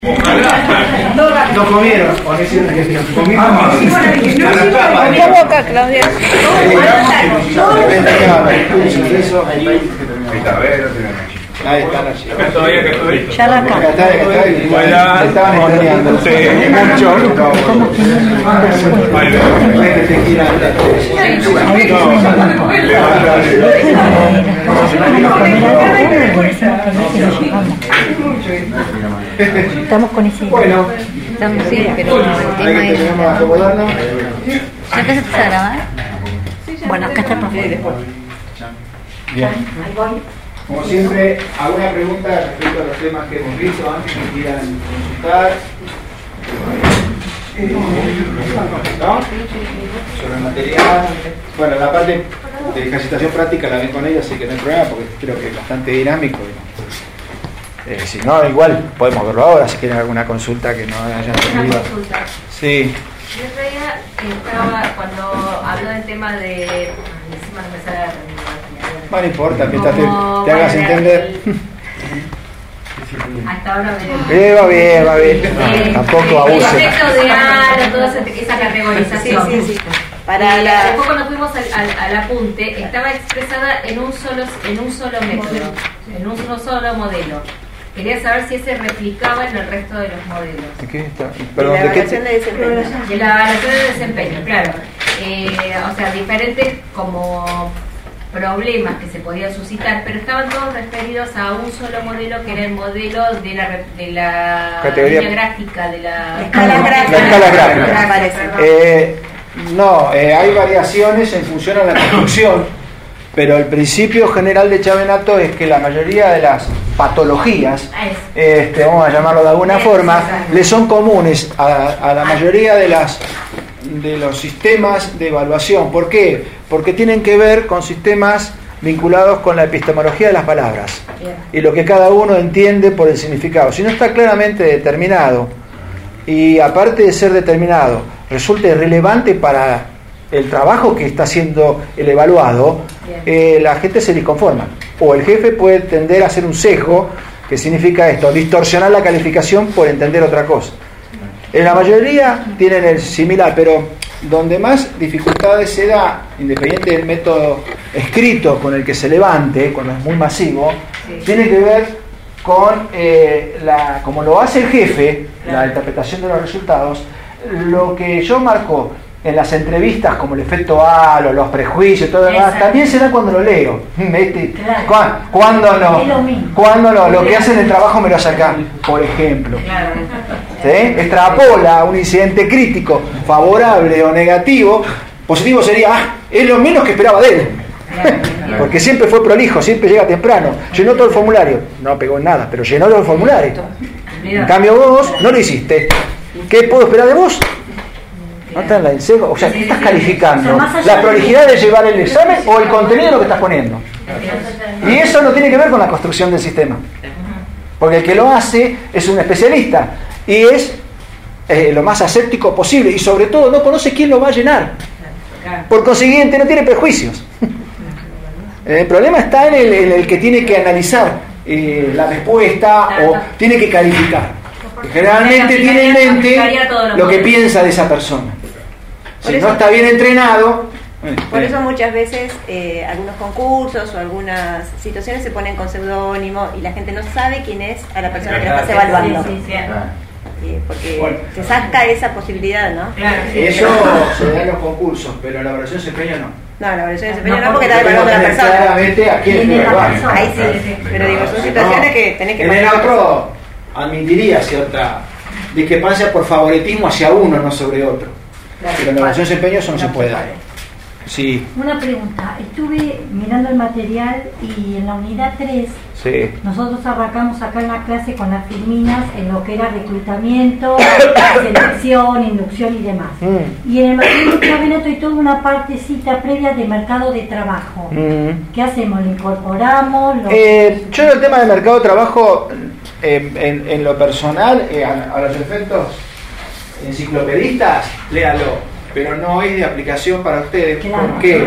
No comieron, o no hicieron que comieron. ¿Qué boca, Claudia? Ahí están allí. Ya la acá. Estaban estudiando. Sí, mucho. Estamos con ese. Bueno, Estamos, sí, pero el tema es. tenemos a acomodarnos. ¿Ya empezaste a grabar? Bueno, acá está el profe. Bien. Como siempre, ¿alguna pregunta respecto a los temas que hemos visto antes que quieran consultar? ¿No? Sobre el material. Bueno, la parte de ejercitación práctica la ven con ellos, así que no hay problema porque creo que es bastante dinámico. Si no, igual podemos verlo ahora si quieren alguna consulta que no hayan tenido. Sí. Yo otro día estaba, cuando habló del tema de. Encima no me sale la terminología. No importa, mientras te hagas entender. Hasta ahora Va bien. No, tampoco abuse. El efecto de halo, toda esa categorización. Sí. Después cuando fuimos al apunte, estaba expresada en un solo método, en un solo modelo. Quería saber si ese replicaba en el resto de los modelos. ¿De qué está? De la evaluación de desempeño. De la evaluación de desempeño, claro. O sea, diferentes como problemas que se podían suscitar, pero estaban todos referidos a un solo modelo, que era el modelo de la categoría línea gráfica, de la escala gráfica. La escala gráfica. Hay variaciones en función a la construcción, pero el principio general de Chavenato es que la mayoría de las patologías, vamos a llamarlo de alguna forma, le son comunes a la mayoría de los sistemas de evaluación. ¿Por qué? Porque tienen que ver con sistemas vinculados con la epistemología de las palabras y lo que cada uno entiende por el significado. Si no está claramente determinado y aparte de ser determinado resulta irrelevante para el trabajo que está haciendo el evaluado, la gente se disconforma o el jefe puede tender a hacer un sesgo, que significa esto, distorsionar la calificación por entender otra cosa. En la mayoría tienen el similar, pero donde más dificultades se da, independiente del método escrito con el que se levante, cuando es muy masivo, tiene que ver con como lo hace el jefe, la interpretación de los resultados, lo que yo marco en las entrevistas como el efecto halo, los prejuicios, todo lo demás, también se da cuando lo leo. ¿Cuándo no? Lo que hacen el trabajo me lo sacan, por ejemplo. ¿Sí? Extrapola un incidente crítico, favorable o negativo. Positivo sería, es lo menos que esperaba de él. Porque siempre fue prolijo, siempre llega temprano. Llenó todo el formulario. No pegó en nada, pero llenó todo el formulario. En cambio vos no lo hiciste. ¿Qué puedo esperar de vos? ¿No está en la o sea, ¿qué estás calificando? ¿La prolijidad de llevar el examen o el contenido de lo que estás poniendo? Y eso no tiene que ver con la construcción del sistema. Porque el que lo hace es un especialista y es lo más aséptico posible y sobre todo no conoce quién lo va a llenar. Por consiguiente no tiene prejuicios. El problema está en el que tiene que analizar la respuesta o tiene que calificar. Generalmente tiene en mente lo que piensa de esa persona. Si no está bien entrenado. Por eso muchas veces algunos concursos o algunas situaciones se ponen con seudónimo y la gente no sabe quién es a la persona que la estás evaluando. Porque se saca esa posibilidad, ¿no? Eso se da en los concursos, pero la evaluación de desempeño no. No, la evaluación de desempeño no, porque está evaluando a la persona. Claramente a quién evaluar. Ahí sí, pero digo, son situaciones que tenés que... En el otro admitiría cierta discrepancia por favoritismo hacia uno, no sobre otro. Pero en la evaluación de desempeño eso no se puede dar. Sí. Una pregunta, estuve mirando el material y en la unidad 3 nosotros arrancamos acá en la clase con las filminas en lo que era reclutamiento, selección, inducción y demás. Y en el material de Chavenato hay toda una partecita previa de mercado de trabajo. ¿Qué hacemos? ¿Lo incorporamos? Yo en el tema del mercado de trabajo, en lo personal, a los efectos enciclopedistas, léalo. Pero no es de aplicación para ustedes. ¿Por qué?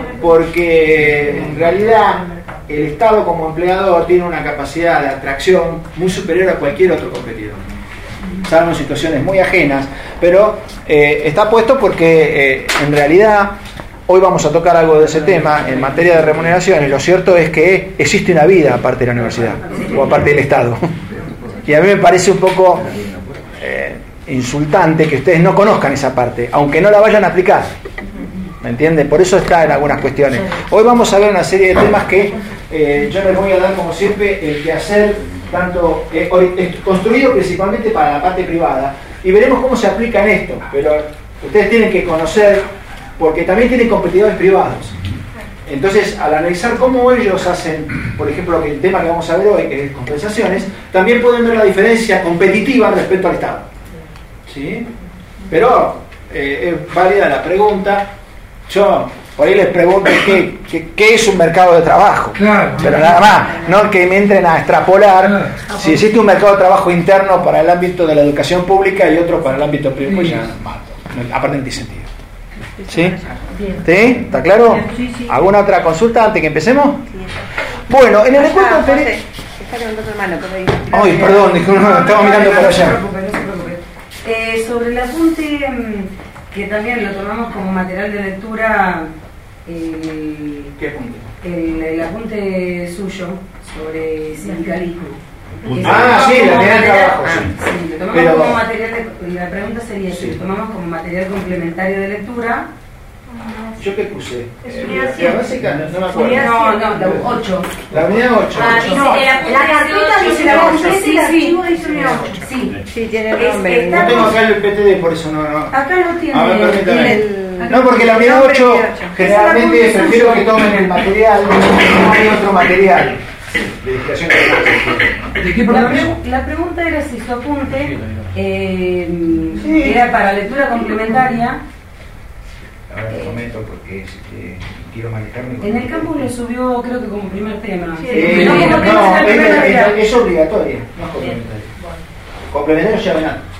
Porque en realidad el Estado como empleador tiene una capacidad de atracción muy superior a cualquier otro competidor. salvo en situaciones muy ajenas, pero está puesto porque en realidad hoy vamos a tocar algo de ese tema en materia de remuneraciones. Lo cierto es que existe una vida aparte de la universidad o aparte del Estado, y a mí me parece un poco insultante que ustedes no conozcan esa parte, aunque no la vayan a aplicar. ¿Me entienden? Por eso está en algunas cuestiones. Hoy vamos a ver una serie de temas que yo les voy a dar, como siempre, el quehacer tanto construido principalmente para la parte privada, y veremos cómo se aplica en esto. Pero ustedes tienen que conocer, porque también tienen competidores privados. Entonces, al analizar cómo ellos hacen, por ejemplo, el tema que vamos a ver hoy, que es compensaciones, también pueden ver la diferencia competitiva respecto al Estado. ¿Sí? Pero es válida la pregunta. Yo por ahí les pregunto qué es un mercado de trabajo, claro, pero nada más, no que me entren a extrapolar, claro, si existe un mercado de trabajo interno para el ámbito de la educación pública y otro para el ámbito privado, pues ya mato, aparte no tiene sentido. ¿Sí? ¿Sí? ¿Está claro? Sí. ¿Alguna otra consulta antes que empecemos? Bueno, en el recuento anterior... Ay, perdón, estamos mirando para allá. No se preocupe. Sobre el apunte, que también lo tomamos como material de lectura, ¿qué apunte? El apunte suyo sobre sindicalismo. Sí, la unidad de trabajo. Sí, lo tomamos como material de, la pregunta sería si lo tomamos como material complementario de lectura. ¿Yo qué puse? La básica, no me acuerdo. No, la 8. La unidad 8. La carpeta dice la 8. Sí, tiene el nombre. No tengo acá el PTD, por eso no. Acá lo tiene. A ver, permítame. No, porque la unidad 8 generalmente prefiero que tomen el material, no hay otro material. La pregunta era si su apunte era para lectura complementaria. Ahora te comento porque quiero manejarme. En el campus lo subió, creo que como primer tema. Es obligatoria, no es complementaria. Complementario ya ven algo.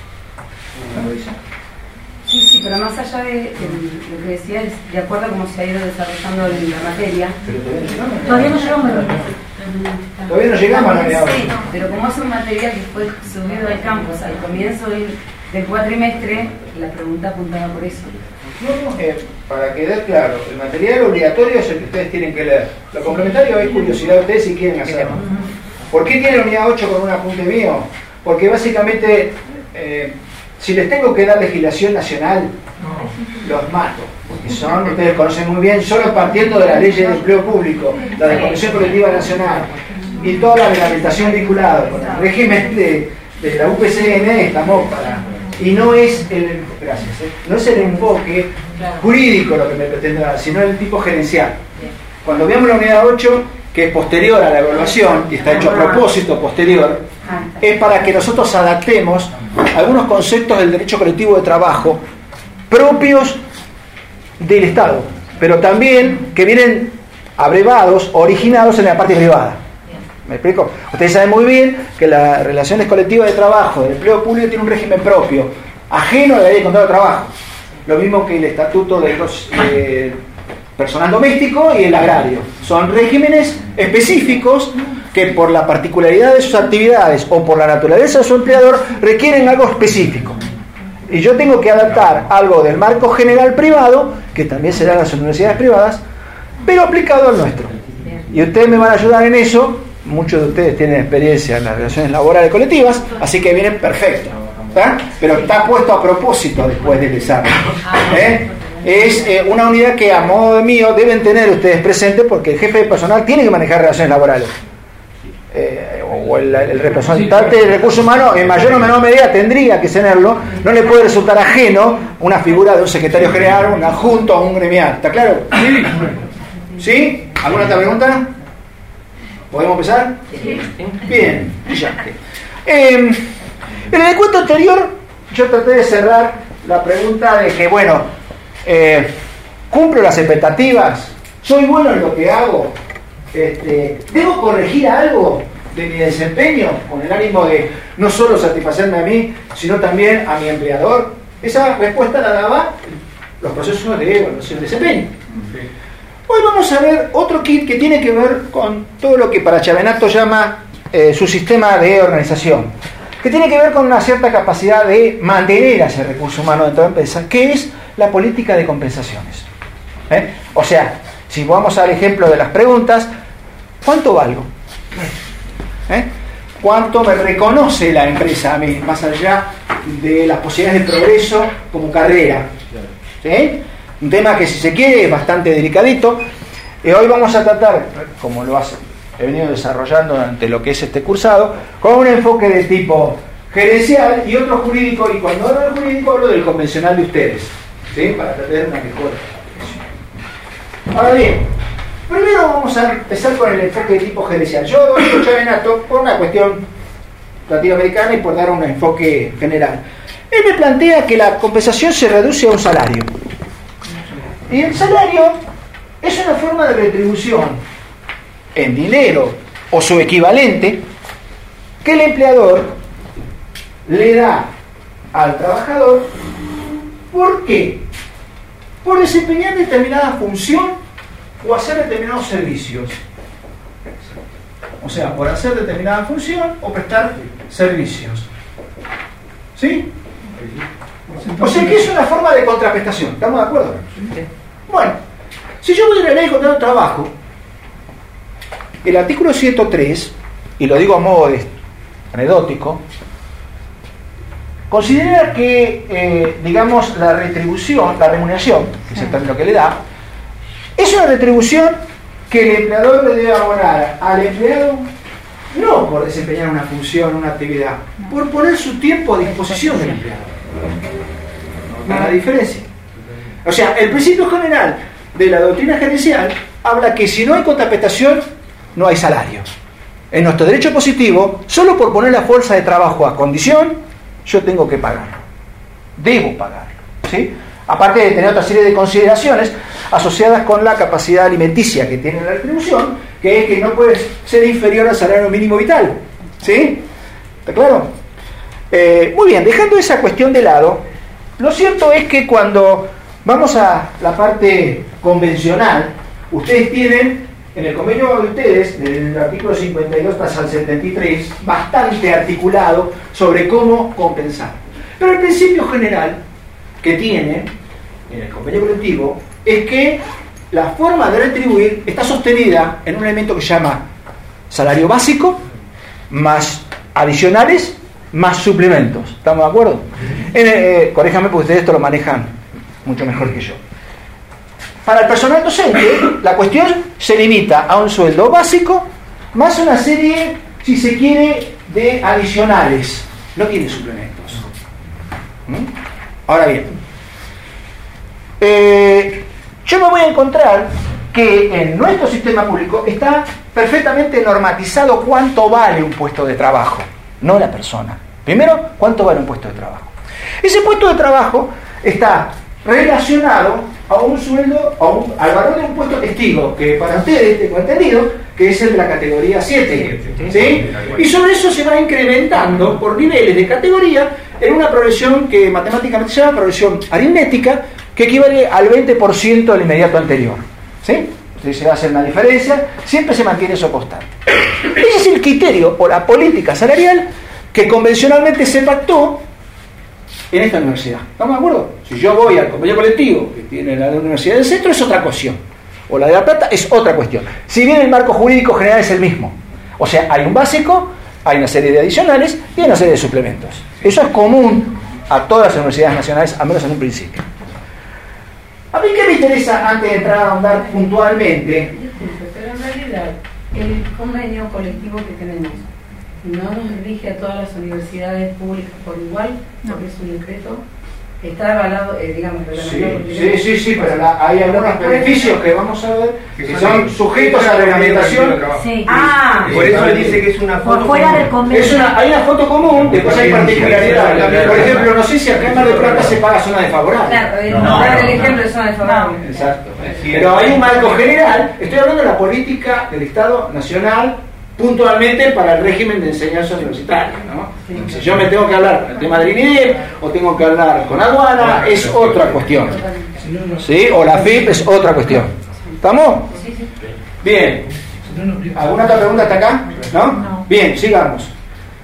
Sí, pero más allá de lo que decía, es de acuerdo a cómo se ha ido desarrollando la materia. Todavía no llegamos. Todavía no llegamos a la unidad. Sí, pero como es un material que fue subido al campus al comienzo del cuatrimestre, la pregunta apuntaba por eso. Para quedar claro, el material obligatorio es el que ustedes tienen que leer. Lo complementario es curiosidad de ustedes si quieren hacerlo. ¿Por qué tiene la unidad 8 con un apunte mío? Porque básicamente, si les tengo que dar legislación nacional, los mato. Porque son, ustedes conocen muy bien, solo partiendo de las leyes de empleo público, la de Convención Colectiva Nacional y toda la reglamentación vinculada con el régimen de la UPCN, estamos para... Y no es no es el enfoque jurídico lo que me pretende dar, sino el tipo gerencial. Cuando veamos la unidad 8, que es posterior a la evaluación, y está hecho a propósito posterior, es para que nosotros adaptemos algunos conceptos del derecho colectivo de trabajo propios del Estado, pero también que vienen abrevados, originados en la parte privada. ¿Me explico? Ustedes saben muy bien que las relaciones colectivas de trabajo del empleo público tiene un régimen propio, ajeno a la ley de contrato de trabajo. Lo mismo que el estatuto de los personal doméstico y el agrario. Son regímenes específicos que por la particularidad de sus actividades o por la naturaleza de su empleador requieren algo específico. Y yo tengo que adaptar algo del marco general privado, que también será las universidades privadas, pero aplicado al nuestro. Y ustedes me van a ayudar en eso. Muchos de ustedes tienen experiencia en las relaciones laborales colectivas, así que vienen perfecto, ¿tá? Pero está puesto a propósito después del examen. Es una unidad que a modo de mío deben tener ustedes presentes, porque el jefe de personal tiene que manejar relaciones laborales. O el representante de recursos humanos en mayor o menor medida tendría que tenerlo. No le puede resultar ajeno una figura de un secretario general, un adjunto o un gremial. ¿Está claro? ¿Sí? ¿Alguna otra pregunta? ¿Podemos empezar? Sí. Bien, brillante. En el encuentro anterior yo traté de cerrar la pregunta de que, bueno, ¿cumplo las expectativas? ¿Soy bueno en lo que hago? ¿Debo corregir algo de mi desempeño con el ánimo de no solo satisfacerme a mí, sino también a mi empleador? Esa respuesta la daba los procesos de evaluación de desempeño. Hoy vamos a ver otro kit que tiene que ver con todo lo que para Chavenato llama su sistema de organización. que tiene que ver con una cierta capacidad de mantener a ese recurso humano dentro de la empresa, que es la política de compensaciones. O sea, si vamos al ejemplo de las preguntas, ¿cuánto valgo? ¿Cuánto me reconoce la empresa a mí, más allá de las posibilidades de progreso como carrera? ¿Sí? Un tema que, si se quiere, es bastante delicadito. Hoy vamos a tratar, como lo he venido desarrollando durante lo que es este cursado, con un enfoque de tipo gerencial y otro jurídico, y cuando hablo del jurídico hablo del convencional de ustedes, ¿sí? Para tener una mejor expresión. Ahora bien, primero vamos a empezar con el enfoque de tipo gerencial. Yo doy Chavenato por una cuestión latinoamericana y por dar un enfoque general. Él me plantea que la compensación se reduce a un salario. Y el salario es una forma de retribución en dinero o su equivalente que el empleador le da al trabajador. ¿Por qué? Por desempeñar determinada función o hacer determinados servicios. O sea, por hacer determinada función o prestar servicios. ¿Sí? O sea que es una forma de contraprestación. ¿Estamos de acuerdo? Bueno, si yo voy a la ley de contrato de trabajo, el artículo 103, y lo digo a modo anecdótico, considera que, digamos, la retribución, la remuneración, que es el término que le da, es una retribución que el empleador le debe abonar al empleado, no por desempeñar una función, una actividad, por poner su tiempo a disposición del empleado. ¿No hay la diferencia? O sea, el principio general de la doctrina gerencial habla que si no hay contraprestación, no hay salario. En nuestro derecho positivo, solo por poner la fuerza de trabajo a condición, yo tengo que pagar. Debo pagar. ¿Sí? Aparte de tener otra serie de consideraciones asociadas con la capacidad alimenticia que tiene la retribución, que es que no puede ser inferior al salario mínimo vital. ¿Sí? ¿Está claro? Muy bien, dejando esa cuestión de lado, lo cierto es que cuando vamos a la parte convencional, ustedes tienen en el convenio de ustedes, del artículo 52 hasta el 73, bastante articulado sobre cómo compensar. Pero el principio general que tiene en el convenio colectivo es que la forma de retribuir está sostenida en un elemento que se llama salario básico, más adicionales, más suplementos. ¿Estamos de acuerdo? Corríjame porque ustedes esto lo manejan mucho mejor que yo. Para el personal docente, la cuestión se limita a un sueldo básico más una serie, si se quiere, de adicionales. No tiene suplementos. Ahora bien, yo me voy a encontrar que en nuestro sistema público está perfectamente normatizado cuánto vale un puesto de trabajo, no la persona. Primero, cuánto vale un puesto de trabajo. Ese puesto de trabajo está relacionado a un sueldo, al valor de un puesto testigo, que para ustedes tengo entendido que es el de la categoría 7, ¿sí? Y sobre eso se va incrementando por niveles de categoría en una progresión que matemáticamente se llama progresión aritmética, que equivale al 20% del inmediato anterior, ¿sí? Entonces se va a hacer una diferencia, siempre se mantiene eso constante. Ese es el criterio o la política salarial que convencionalmente se pactó en esta universidad. ¿Estamos de acuerdo? Si yo voy al convenio colectivo que tiene la Universidad del Centro, es otra cuestión. O la de La Plata es otra cuestión. Si bien el marco jurídico general es el mismo. O sea, hay un básico, hay una serie de adicionales y hay una serie de suplementos. Eso es común a todas las universidades nacionales, al menos en un principio. A mí qué me interesa antes de entrar a ahondar puntualmente. Pero en realidad, el convenio colectivo que tenemos no nos rige a todas las universidades públicas por igual, porque es un decreto, está avalado, digamos, sí, pero hay algunos beneficios que vamos a ver que son sujetos a reglamentación. Sí. Por eso él dice que es una foto fuera del convenio. Hay una foto común, después hay particularidades. Por ejemplo, no sé si acá en Mar del Plata se paga zona desfavorable. Claro, el ejemplo de zona desfavorable. Exacto. Pero hay un marco general. Estoy hablando de la política del Estado Nacional puntualmente para el régimen de enseñanza universitaria, ¿no? Si yo me tengo que hablar con el tema del INEDEM o tengo que hablar con aduana, es otra cuestión, ¿sí? O la FIP es otra cuestión. ¿Estamos? Bien. ¿Alguna otra pregunta hasta acá? ¿No? Bien, sigamos.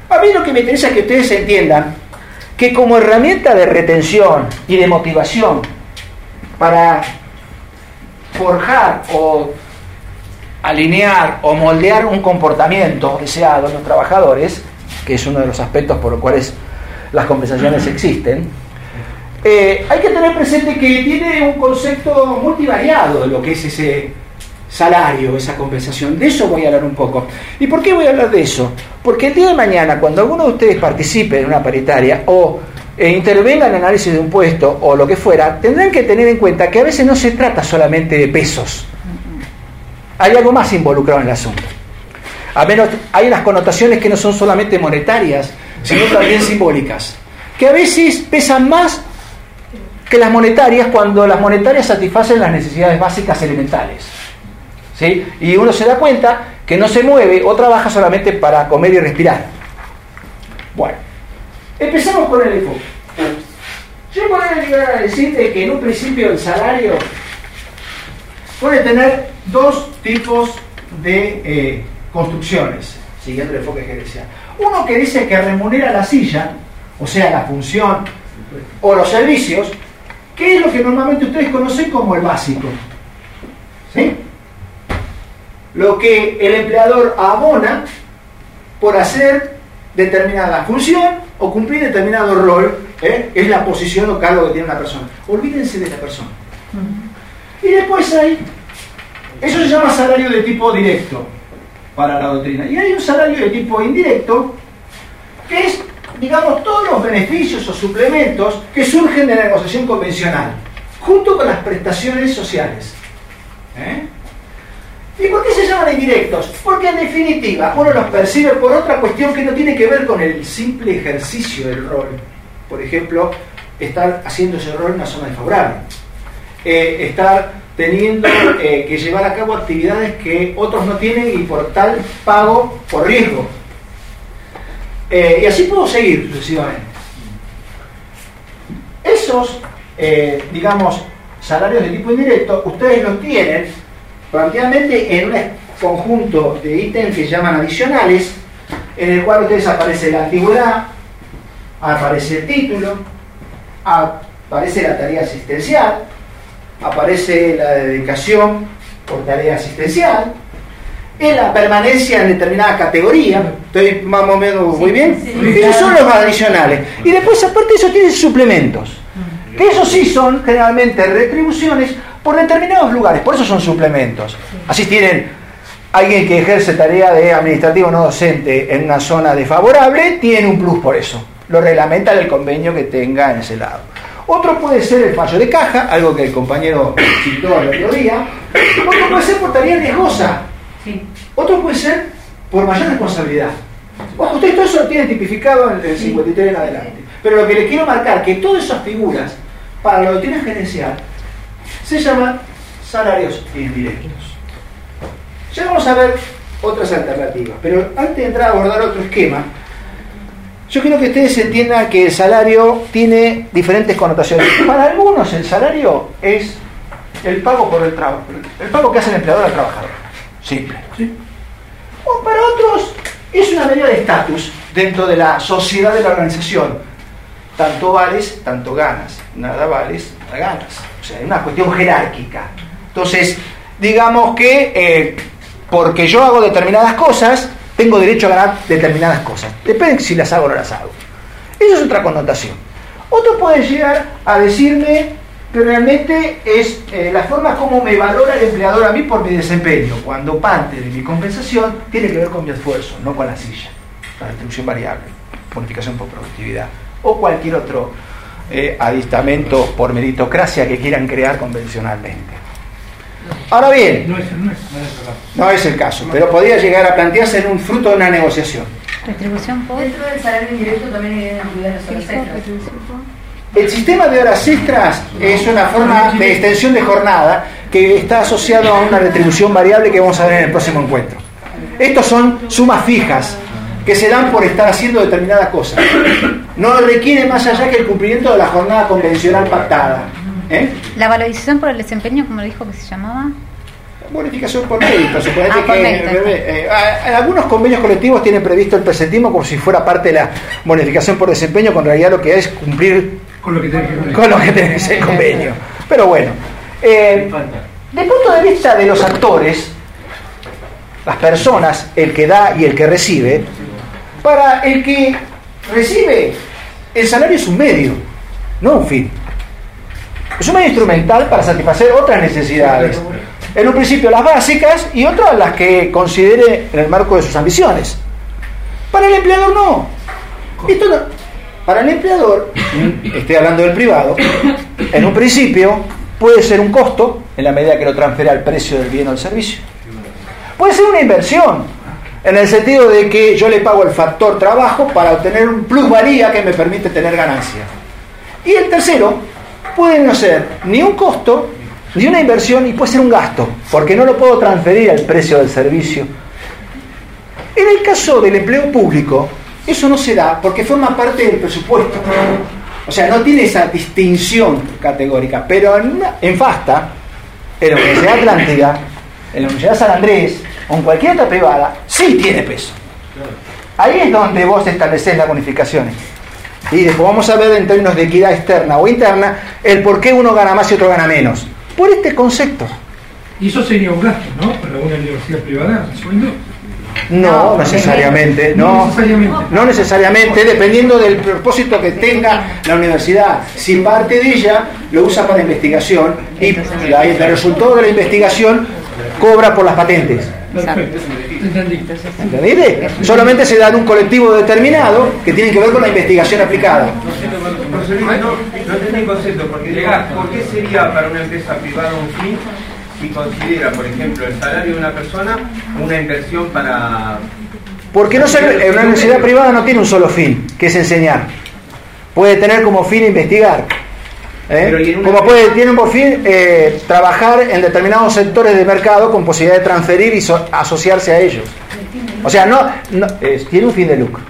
A mí lo que me interesa es que ustedes entiendan que como herramienta de retención y de motivación para forjar o alinear o moldear un comportamiento deseado en los trabajadores, que es uno de los aspectos por los cuales las compensaciones existen, hay que tener presente que tiene un concepto multivariado de lo que es ese salario, esa compensación. De eso voy a hablar un poco. ¿Y por qué voy a hablar de eso? Porque el día de mañana, cuando alguno de ustedes participe en una paritaria o intervenga en el análisis de un puesto o lo que fuera, tendrán que tener en cuenta que a veces no se trata solamente de pesos. Hay algo más involucrado en el asunto. A menos hay unas connotaciones que no son solamente monetarias, sino también simbólicas, que a veces pesan más que las monetarias cuando las monetarias satisfacen las necesidades básicas elementales. ¿Sí? Y uno se da cuenta que no se mueve o trabaja solamente para comer y respirar. Bueno, empezamos con el enfoque. Yo podría llegar a decirte que en un principio el salario puede tener dos tipos de construcciones, siguiendo el enfoque gerencial. Uno que dice que remunera la silla, o sea, la función o los servicios, que es lo que normalmente ustedes conocen como el básico. ¿Sí? Lo que el empleador abona por hacer determinada función o cumplir determinado rol, es la posición o cargo que tiene una persona. Olvídense de la persona. Y después hay, eso se llama salario de tipo directo para la doctrina. Y hay un salario de tipo indirecto, que es, digamos, todos los beneficios o suplementos que surgen de la negociación convencional, junto con las prestaciones sociales. ¿Y por qué se llaman indirectos? Porque en definitiva uno los percibe por otra cuestión que no tiene que ver con el simple ejercicio del rol. Por ejemplo, estar haciendo ese rol en una zona desfavorable. Estar teniendo que llevar a cabo actividades que otros no tienen y por tal pago por riesgo. Y así puedo seguir sucesivamente. Esos, digamos, salarios de tipo indirecto, ustedes los tienen prácticamente en un conjunto de ítems que se llaman adicionales, en el cual ustedes aparece la antigüedad, aparece el título, aparece la tarea asistencial, aparece la dedicación por tarea asistencial, en la permanencia en determinada categoría. ¿Estoy más o menos muy bien? Sí, esos son los adicionales. Y después, aparte de eso, tienen suplementos, que esos sí son generalmente retribuciones por determinados lugares, por eso son suplementos. Así tienen alguien que ejerce tarea de administrativo no docente en una zona desfavorable, tiene un plus por eso. Lo reglamenta el convenio que tenga en ese lado. Otro puede ser el fallo de caja, algo que el compañero citó el otro día. Otro puede ser por tarea riesgosa. Otro puede ser por mayor responsabilidad. Ojo, ustedes todo eso lo tienen tipificado en el 53 en adelante. Pero lo que les quiero marcar, que todas esas figuras para la doctrina gerencial se llaman salarios indirectos. Ya vamos a ver otras alternativas, pero antes de entrar a abordar otro esquema, yo quiero que ustedes entiendan que el salario tiene diferentes connotaciones. Para algunos el salario es el pago por el trabajo, el pago que hace el empleador al trabajador. Simple. ¿Sí? O para otros es una medida de estatus dentro de la sociedad de la organización. Tanto vales, tanto ganas. Nada vales, nada ganas. O sea, es una cuestión jerárquica. Entonces, digamos que porque yo hago determinadas cosas, tengo derecho a ganar determinadas cosas. Depende si las hago o no las hago. Eso es otra connotación. Otro puede llegar a decirme que realmente es la forma como me valora el empleador a mí por mi desempeño, cuando parte de mi compensación tiene que ver con mi esfuerzo, no con la silla, la retribución variable, bonificación por productividad o cualquier otro adistamento por meritocracia que quieran crear convencionalmente. Ahora bien, no es el caso, pero podría llegar a plantearse en un fruto de una negociación. Retribución por... Dentro del salario indirecto también hay incluidas las horas extras. El sistema de horas extras es una forma de extensión de jornada que está asociado a una retribución variable que vamos a ver en el próximo encuentro. Estos son sumas fijas que se dan por estar haciendo determinada cosa. No requiere más allá que el cumplimiento de la jornada convencional pactada. La valorización por el desempeño, como dijo que se llamaba. bonificación por mérito. Suponete que algunos convenios colectivos tienen previsto el presentismo como si fuera parte de la bonificación por desempeño, cuando en realidad lo que es cumplir con lo que tiene que ser el convenio. Pero bueno, desde el punto de vista de los actores, las personas, el que da y el que recibe, para el que recibe, el salario es un medio, no un fin. Es un medio instrumental para satisfacer otras necesidades. En un principio las básicas y otras las que considere en el marco de sus ambiciones. Para el empleador no. Esto no. Para el empleador, estoy hablando del privado, en un principio puede ser un costo en la medida que lo transfiera al precio del bien o el servicio. Puede ser una inversión, en el sentido de que yo le pago el factor trabajo para obtener un plusvalía que me permite tener ganancia. Y el tercero puede no ser ni un costo, ni una inversión, y puede ser un gasto, porque no lo puedo transferir al precio del servicio. En el caso del empleo público, eso no se da porque forma parte del presupuesto. O sea, no tiene esa distinción categórica. Pero en FASTA, en la Universidad Atlántida, en la Universidad San Andrés o en cualquier otra privada, sí tiene peso. Ahí es donde vos establecés las bonificaciones. Y después vamos a ver en términos de equidad externa o interna el por qué uno gana más y otro gana menos. Por este concepto. Y eso sería un gasto, ¿no? Para una universidad privada, ¿el sueldo? No necesariamente, no necesariamente, dependiendo del propósito que tenga la universidad. Si parte de ella lo usa para investigación y el resultado de la investigación cobra por las patentes. Perfecto. ¿Entendiste? Solamente se da en un colectivo determinado que tiene que ver con la investigación aplicada. No entendí el concepto, porque ¿por qué sería para una empresa privada un fin si considera, por ejemplo, el salario de una persona una inversión para... Porque una universidad privada no tiene un solo fin, que es enseñar. Puede tener como fin investigar. Tiene por fin trabajar en determinados sectores de mercado con posibilidad de transferir y asociarse a ellos. O sea, tiene un fin de lucro.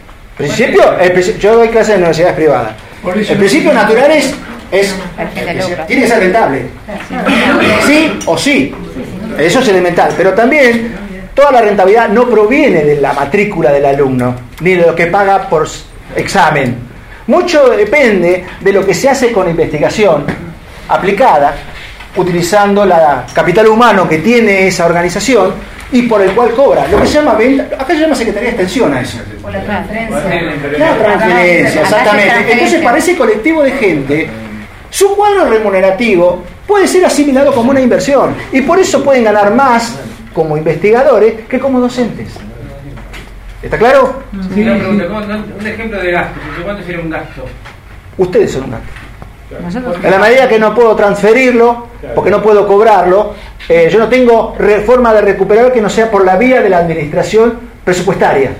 Yo doy clases en universidades privadas. El principio natural tiene que ser rentable. Sí o sí. Eso es elemental. Pero también toda la rentabilidad no proviene de la matrícula del alumno, ni de lo que paga por examen. Mucho depende de lo que se hace con investigación aplicada, utilizando la capital humano que tiene esa organización y por el cual cobra. Lo que se llama venta, acá se llama Secretaría de Extensión a eso. O la transferencia. La transferencia, exactamente. Entonces, para ese colectivo de gente, su cuadro remunerativo puede ser asimilado como una inversión y por eso pueden ganar más como investigadores que como docentes. ¿Está claro? Sí, una pregunta, un ejemplo de gasto. ¿Cuánto sería un gasto? Ustedes son un gasto. En la medida que no puedo transferirlo, porque no puedo cobrarlo, yo no tengo forma de recuperar que no sea por la vía de la administración presupuestaria.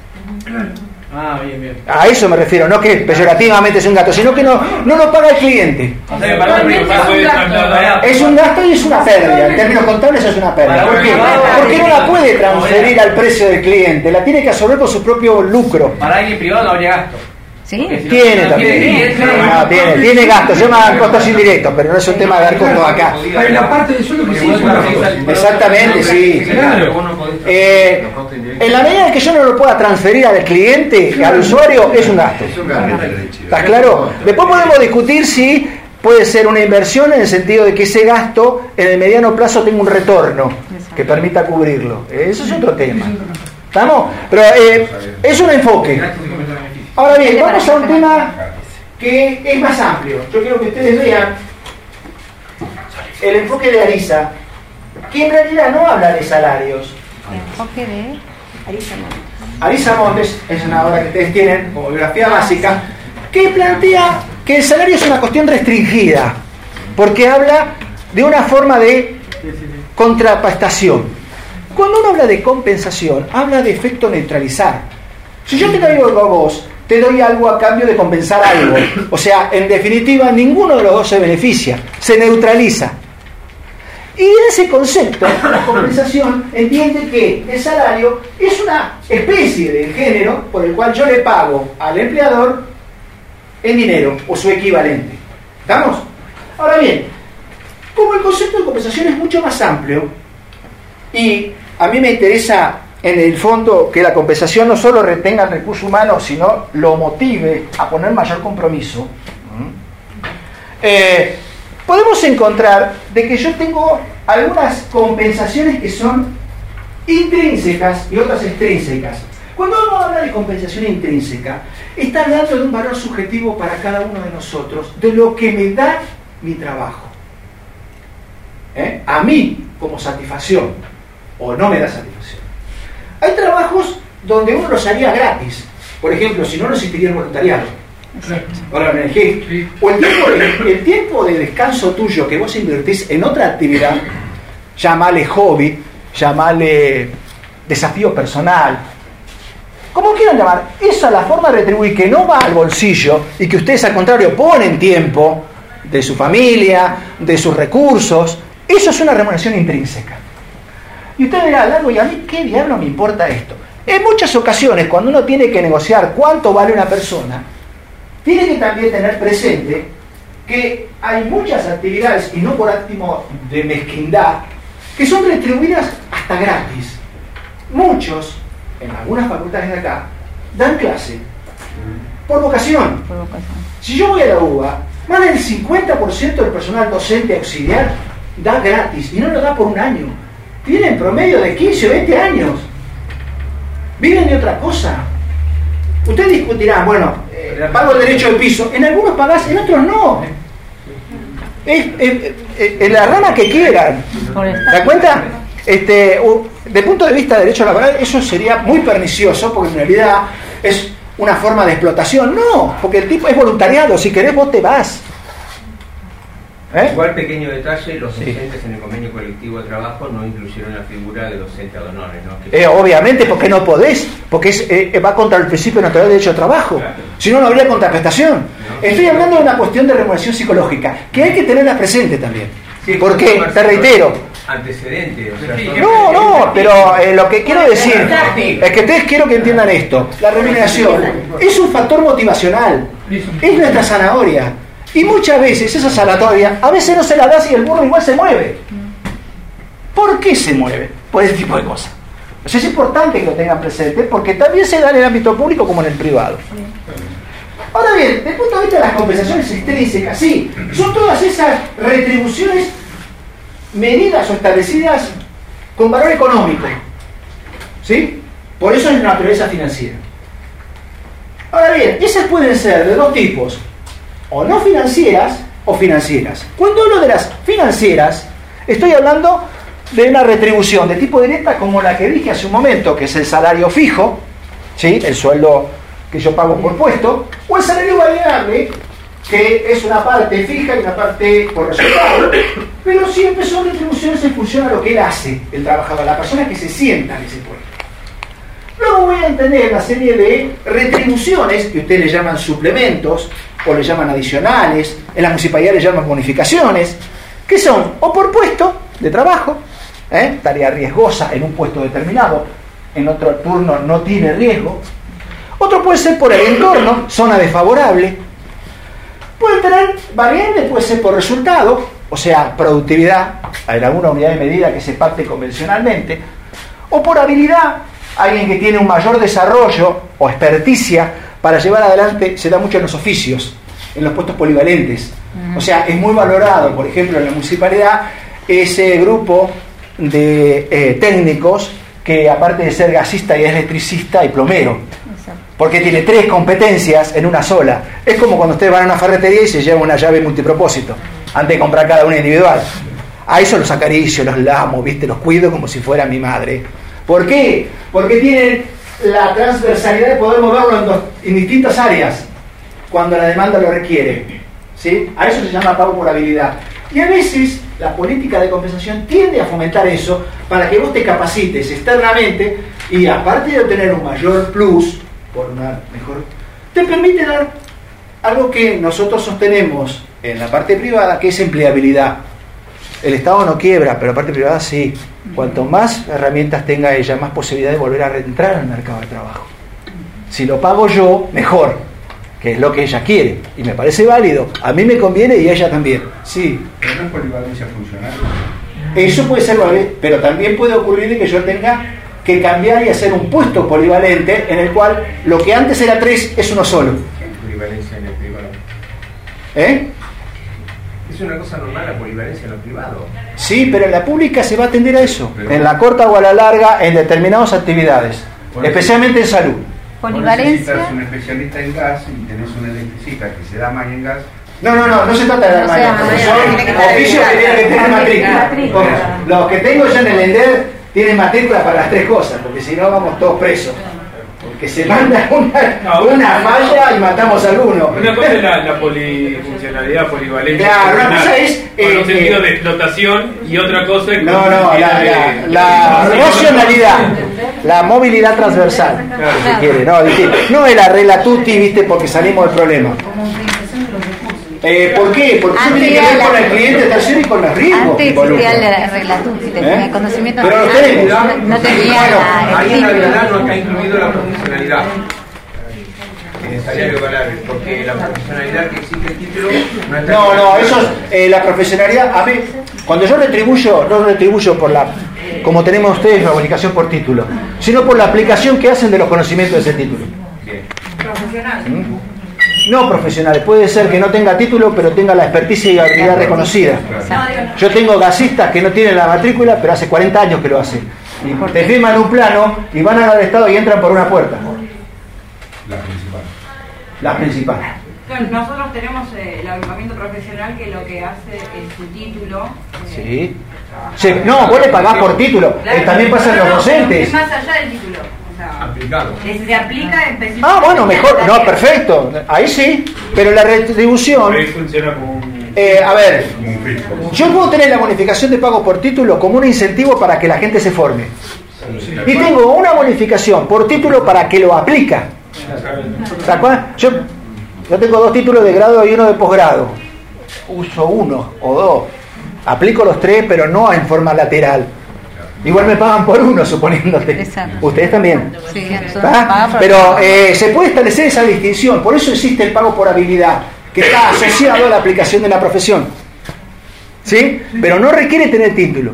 Bien. A eso me refiero, no que peyorativamente es un gasto, sino que no lo paga el cliente. Es un gasto y es una pérdida. En términos contables es una pérdida. ¿Por qué? Porque no la puede transferir al precio del cliente, la tiene que absorber por su propio lucro. Para alguien privado no habría gasto. ¿Sí? Tiene también. Tiene gastos, se llaman costos indirectos, pero no es un tema de dar costos acá. Pero la parte del sueldo que sí. Exactamente, sí. En la medida en que yo no lo pueda transferir al cliente, al usuario, es un gasto. ¿Estás claro? Después podemos discutir si puede ser una inversión en el sentido de que ese gasto en el mediano plazo tenga un retorno que permita cubrirlo. Eso es otro tema. ¿Estamos? Pero es un enfoque. Ahora bien, vamos a un tema que es más amplio. Yo quiero que ustedes vean el enfoque de Arisa, que en realidad no habla de salarios. El enfoque de Arisa Montes es una obra que ustedes tienen como biografía básica, que plantea que el salario es una cuestión restringida, porque habla de una forma de contraprestación. Cuando uno habla de compensación, habla de efecto neutralizar. Si yo te doy algo a vos, te doy algo a cambio de compensar algo. O sea, en definitiva, ninguno de los dos se beneficia, se neutraliza. Y en ese concepto, la compensación entiende que el salario es una especie de género por el cual yo le pago al empleador en dinero o su equivalente. ¿Estamos? Ahora bien, Como el concepto de compensación es mucho más amplio, y a mí me interesa en el fondo que la compensación no solo retenga el recurso humano, sino lo motive a poner mayor compromiso, podemos encontrar de que yo tengo algunas compensaciones que son intrínsecas y otras extrínsecas. Cuando uno habla de compensación intrínseca, está hablando de un valor subjetivo para cada uno de nosotros, de lo que me da mi trabajo. A mí, como satisfacción, o no me da satisfacción. Hay trabajos donde uno los haría gratis. Por ejemplo, si no existiría el voluntariado. Ahora me dejé. O el tiempo de descanso tuyo que vos invertís en otra actividad, llamale hobby, llamale desafío personal, como quieran llamar, esa es la forma de retribuir que no va al bolsillo y que ustedes al contrario ponen tiempo de su familia, de sus recursos. Eso es una remuneración intrínseca. Y usted dirá, Largo, ¿y a mí qué diablo me importa esto? En muchas ocasiones, cuando uno tiene que negociar cuánto vale una persona, tiene que también tener presente que hay muchas actividades, y no por ánimo de mezquindad, que son retribuidas hasta gratis. Muchos, en algunas facultades de acá, dan clase por vocación. Si yo voy a la UBA, más del 50% del personal docente auxiliar da gratis, y no lo da por un año. Tienen promedio de 15 o 20 años. Viven de otra cosa. Ustedes discutirán, bueno, pago el derecho de piso. En algunos pagás, en otros no. En la rama que quieran. ¿Se dan cuenta? De punto de vista de derecho laboral, eso sería muy pernicioso, porque en realidad es una forma de explotación. No, porque el tipo es voluntariado. Si querés, vos te vas. Igual pequeño detalle, los docentes en el convenio colectivo de trabajo no incluyeron la figura de docente ad honorem, ¿no? Obviamente, porque no podés, porque va contra el principio natural del derecho de trabajo. Claro. Si no, no habría contraprestación. No, Estoy hablando de una cuestión de remuneración psicológica, que hay que tenerla presente también. Sí, porque, te reitero, antecedente, o sea, no, pero lo que quiero decir es que ustedes quiero que entiendan esto. La remuneración es un factor motivacional, es nuestra zanahoria. Y muchas veces esa sanatoria, a veces no se la das y el burro igual se mueve. ¿Por qué se mueve? Por ese tipo de cosas. O sea, es importante que lo tengan presente, porque también se da en el ámbito público como en el privado. Ahora bien, desde el punto de vista de las compensaciones extrínsecas, sí, son todas esas retribuciones medidas o establecidas con valor económico. ¿Sí? Por eso es naturaleza financiera. Ahora bien, esas pueden ser de dos tipos: o no financieras o financieras. Cuando hablo de las financieras, estoy hablando de una retribución de tipo directa como la que dije hace un momento, que es el salario fijo, ¿sí? El sueldo que yo pago por puesto, o el salario variable, que es una parte fija y una parte por resultado, pero siempre son retribuciones en función a lo que él hace, el trabajador, la persona que se sienta en ese puesto. Luego voy a entender una serie de retribuciones que ustedes le llaman suplementos o le llaman adicionales, en la municipalidad le llaman bonificaciones, que son o por puesto de trabajo, tarea riesgosa en un puesto determinado, en otro turno no tiene riesgo. Otro puede ser por el entorno, zona desfavorable. Puede tener variable, puede ser por resultado, o sea, productividad, en alguna unidad de medida que se pacte convencionalmente, o por habilidad, alguien que tiene un mayor desarrollo o experticia para llevar adelante, se da mucho en los oficios, en los puestos polivalentes. O sea, es muy valorado, por ejemplo, en la municipalidad, ese grupo de técnicos que, aparte de ser gasista y electricista y plomero, porque tiene 3 competencias en una sola. Es como cuando ustedes van a una ferretería y se llevan una llave multipropósito antes de comprar cada una individual. A eso los acaricio, los lamo, ¿viste? Los cuido como si fuera mi madre. ¿Por qué? Porque tienen la transversalidad de poder moverlo en distintas áreas cuando la demanda lo requiere, ¿sí? A eso se llama pago por habilidad. Y a veces la política de compensación tiende a fomentar eso para que vos te capacites externamente y, aparte de obtener un mayor plus, por una mejor, te permite dar algo que nosotros sostenemos en la parte privada, que es empleabilidad. El Estado no quiebra, pero la parte privada sí. Cuanto más herramientas tenga ella, más posibilidad de volver a reentrar al mercado de trabajo. Si lo pago yo, mejor. que es lo que ella quiere, y me parece válido. A mí me conviene y a ella también. Sí. Pero no es polivalencia funcional. Eso puede ser válido, pero también puede ocurrir que yo tenga que cambiar y hacer un puesto polivalente en el cual lo que antes era 3 es uno solo. Polivalencia en el privado. Es una cosa normal la polivalencia en lo privado. Sí, pero en la pública se va a atender a eso, en la corta o a la larga, en determinadas actividades, especialmente en salud. Polivalencia. Necesitas un especialista en gas y tenés un electricista que se da más en gas. No se trata de dar más, son oficios que tienen que tener matrícula. Los que tengo yo en el ENDER tienen matrícula para las 3 cosas, porque si no vamos todos presos. Que se manda una falla y matamos a alguno. Una cosa es la polifuncionalidad, polivalencia. Claro, una cosa es con un sentido de explotación y otra cosa es la racionalidad, la movilidad transversal, claro, si quiere, no es la regla tutti, viste, porque salimos del problema. ¿Por qué? Porque eso tiene que ver con el cliente tercero y con los riesgos. Antes existía la regla tutti, tenía conocimiento. Pero no tenía ahí en realidad no está incluido la profesionalidad en el salario variable, porque la profesionalidad que exige el título no está. No, eso es la profesionalidad. A ver, cuando yo retribuyo, no retribuyo por como tenemos ustedes, la bonificación por título, sino por la aplicación que hacen de los conocimientos de ese título. Bien. Profesional. No profesionales, puede ser que no tenga título, pero tenga la experticia y habilidad reconocida. Yo tengo gasistas que no tienen la matrícula, pero hace 40 años que lo hacen. Y te firman un plano y van al Estado y entran por una puerta. La principal. Nosotros tenemos el agrupamiento profesional que lo que hace es su título. Sí. No, vos le pagás por título. También pasa en los docentes. Es más allá del título. Aplicado. Se aplica específicamente. Bueno, mejor. No, perfecto. Ahí sí. Pero la retribución. Ahí funciona como a ver, yo puedo tener la bonificación de pago por título como un incentivo para que la gente se forme. Y tengo una bonificación por título para que lo aplica. ¿Se acuerdan? Yo tengo 2 títulos de grado y uno de posgrado. Uso 1 o 2. Aplico los 3, pero no en forma lateral. Igual me pagan por uno, suponiéndote. Exacto. Ustedes también. Sí, pero se puede establecer esa distinción. Por eso existe el pago por habilidad, que está asociado a la aplicación de la profesión. ¿Sí? Pero no requiere tener título.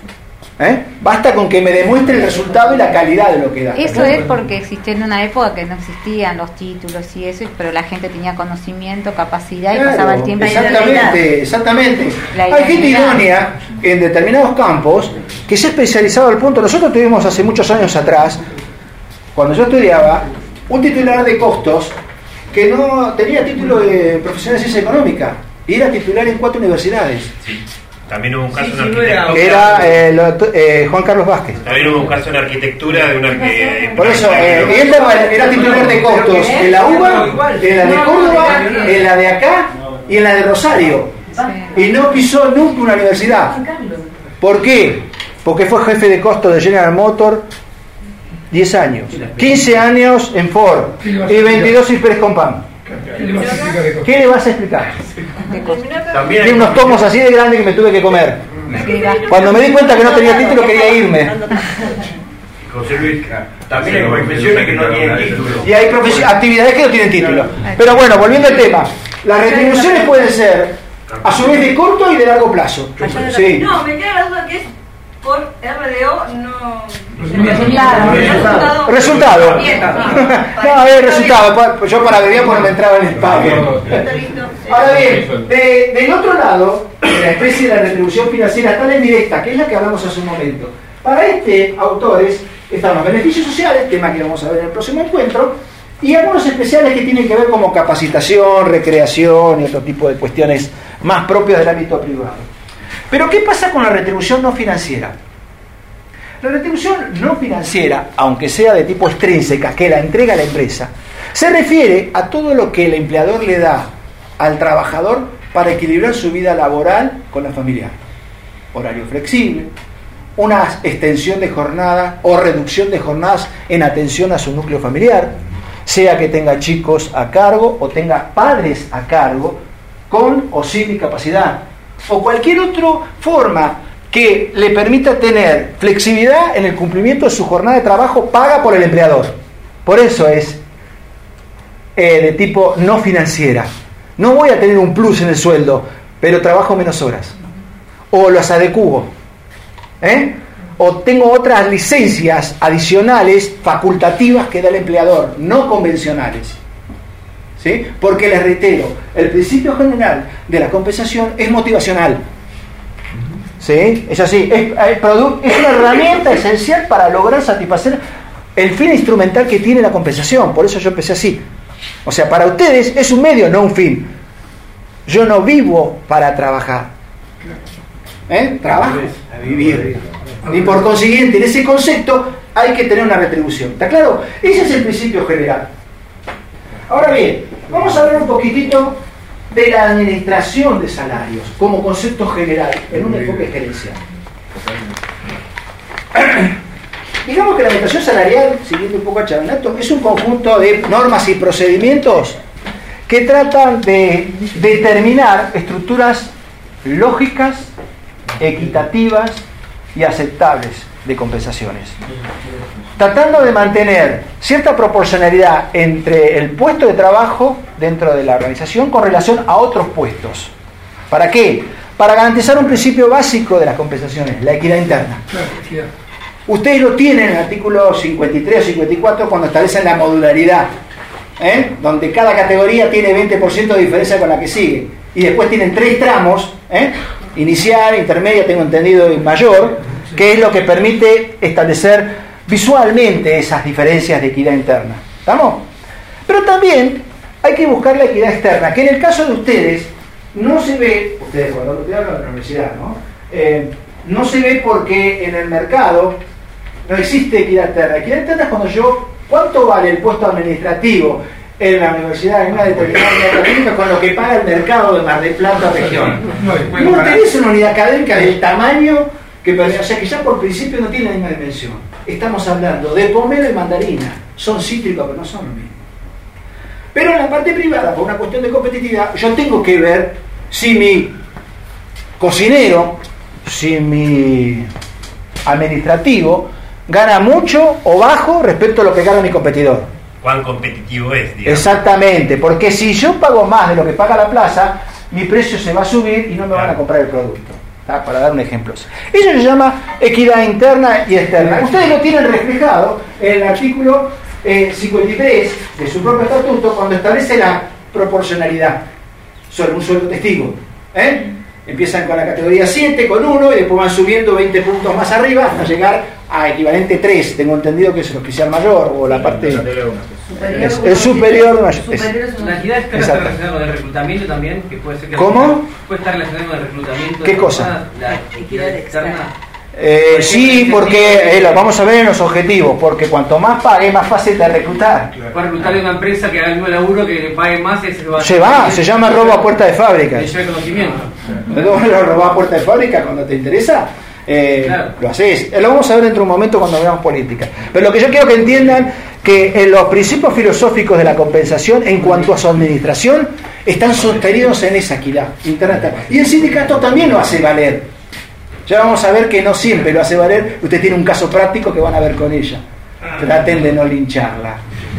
Basta con que me demuestre el resultado y la calidad de lo que da. Eso es porque existió en una época que no existían los títulos y eso, pero la gente tenía conocimiento, capacidad, y pasaba el tiempo. Exactamente. Hay gente idónea en determinados campos que se ha especializado al punto. Nosotros tuvimos hace muchos años atrás, cuando yo estudiaba, un titular de costos que no tenía título de profesional de ciencia económica y era titular en 4 universidades. Sí. También hubo un caso en arquitectura. Era Juan Carlos Vázquez. También hubo un caso en arquitectura de una que. Por eso, él era titular de costos en la UBA, en la de Córdoba, en la de acá y en la de Rosario. Y no pisó nunca una universidad. ¿Por qué? Porque fue jefe de costos de General Motors 10 años, 15 años en Ford y 22 en Pérez Compán. ¿Qué le vas a explicar? Tiene unos tomos así de grandes que me tuve que comer. Cuando me di cuenta que no tenía título quería irme. José Luis, también hay profesiones que no tienen título. Y hay actividades que no tienen título. Pero bueno, volviendo al tema, las retribuciones pueden ser a su vez de corto y de largo plazo. Sí. No, me queda la duda que es por RDO, no. Resultado. No, resultado. Yo para beber porque me entraba en el pago. Ahora bien, del otro lado, la especie de la retribución financiera está la indirecta, que es la que hablamos hace un momento. Para autores están los beneficios sociales, tema que vamos a ver en el próximo encuentro, y algunos especiales que tienen que ver como capacitación, recreación y otro tipo de cuestiones más propias del ámbito privado. Pero ¿qué pasa con la retribución no financiera? La retribución no financiera, aunque sea de tipo extrínseca, que la entrega la empresa, se refiere a todo lo que el empleador le da al trabajador para equilibrar su vida laboral con la familiar. Horario flexible, una extensión de jornada o reducción de jornadas en atención a su núcleo familiar, sea que tenga chicos a cargo o tenga padres a cargo con o sin discapacidad, o cualquier otra forma que le permita tener flexibilidad en el cumplimiento de su jornada de trabajo paga por el empleador. Por eso es de tipo no financiera. No voy a tener un plus en el sueldo, pero trabajo menos horas. O las adecuo. O tengo otras licencias adicionales, facultativas, que da el empleador, no convencionales. ¿Sí? Porque les reitero, el principio general de la compensación es motivacional. ¿Sí? Es así, es una herramienta esencial para lograr satisfacer el fin instrumental que tiene la compensación. Por eso yo empecé así. O sea, para ustedes es un medio, no un fin. Yo no vivo para trabajar. Trabajo a vivir. Y por consiguiente, en ese concepto hay que tener una retribución. ¿Está claro? Ese es el principio general. Ahora bien, vamos a hablar un poquitito de la administración de salarios como concepto general, en un enfoque gerencial. Digamos que la administración salarial, siguiendo un poco a Chavanato, es un conjunto de normas y procedimientos que tratan de determinar estructuras lógicas, equitativas y aceptables de compensaciones, tratando de mantener cierta proporcionalidad entre el puesto de trabajo dentro de la organización con relación a otros puestos. ¿Para qué? Para garantizar un principio básico de las compensaciones, la equidad interna. Ustedes lo tienen en el artículo 53 o 54 cuando establecen la modularidad, donde cada categoría tiene 20% de diferencia con la que sigue, y después tienen 3 tramos, inicial, intermedia, tengo entendido, y mayor, que es lo que permite establecer visualmente esas diferencias de equidad interna. ¿Estamos? Pero también hay que buscar la equidad externa, que en el caso de ustedes no se ve, ustedes cuando estudiaron en la universidad, no se ve porque en el mercado no existe equidad externa. Equidad externa es cuando ¿cuánto vale el puesto administrativo en la universidad, en una determinada unidad académica, con lo que paga el mercado de Mar del Plata región? No tenés una unidad académica del tamaño o sea que ya por principio no tiene la misma dimensión. Estamos hablando de pomelo y mandarina, son cítricos pero no son lo mismo. Pero en la parte privada, por una cuestión de competitividad, yo tengo que ver si mi cocinero, si mi administrativo gana mucho o bajo respecto a lo que gana mi competidor. ¿Cuán competitivo es, digamos? Exactamente, porque si yo pago más de lo que paga la plaza, mi precio se va a subir y no me van a comprar el producto. Para dar un ejemplo. Eso se llama equidad interna y externa. Ustedes lo tienen reflejado en el artículo 53 de su propio estatuto, cuando establece la proporcionalidad sobre un sueldo testigo. Empiezan con la categoría 7, con 1, y después van subiendo 20 puntos más arriba hasta llegar a equivalente 3. Tengo entendido que es el oficial mayor o la parte el superior mayor. La equidad externa está relacionada con el reclutamiento también, que puede ser que ¿cómo? Puede estar relacionado con el reclutamiento. ¿Qué cosa? La equidad externa. Sí, porque vamos a ver en los objetivos, porque cuanto más pague, más fácil de reclutar. Para reclutar de una empresa que haga el mismo laburo, que le pague más, se llama robo a puerta de fábrica. Y conocimiento. Lo robás a puerta de fábrica cuando te interesa. Claro. Lo haces. Lo vamos a ver dentro de un momento cuando veamos política. Pero lo que yo quiero que entiendan, que los principios filosóficos de la compensación en cuanto a su administración están sostenidos en esa equidad interna. Y el sindicato también lo hace valer. Ya vamos a ver que no siempre lo hace valer. Usted tiene un caso práctico que van a ver con ella. Traten de no lincharla.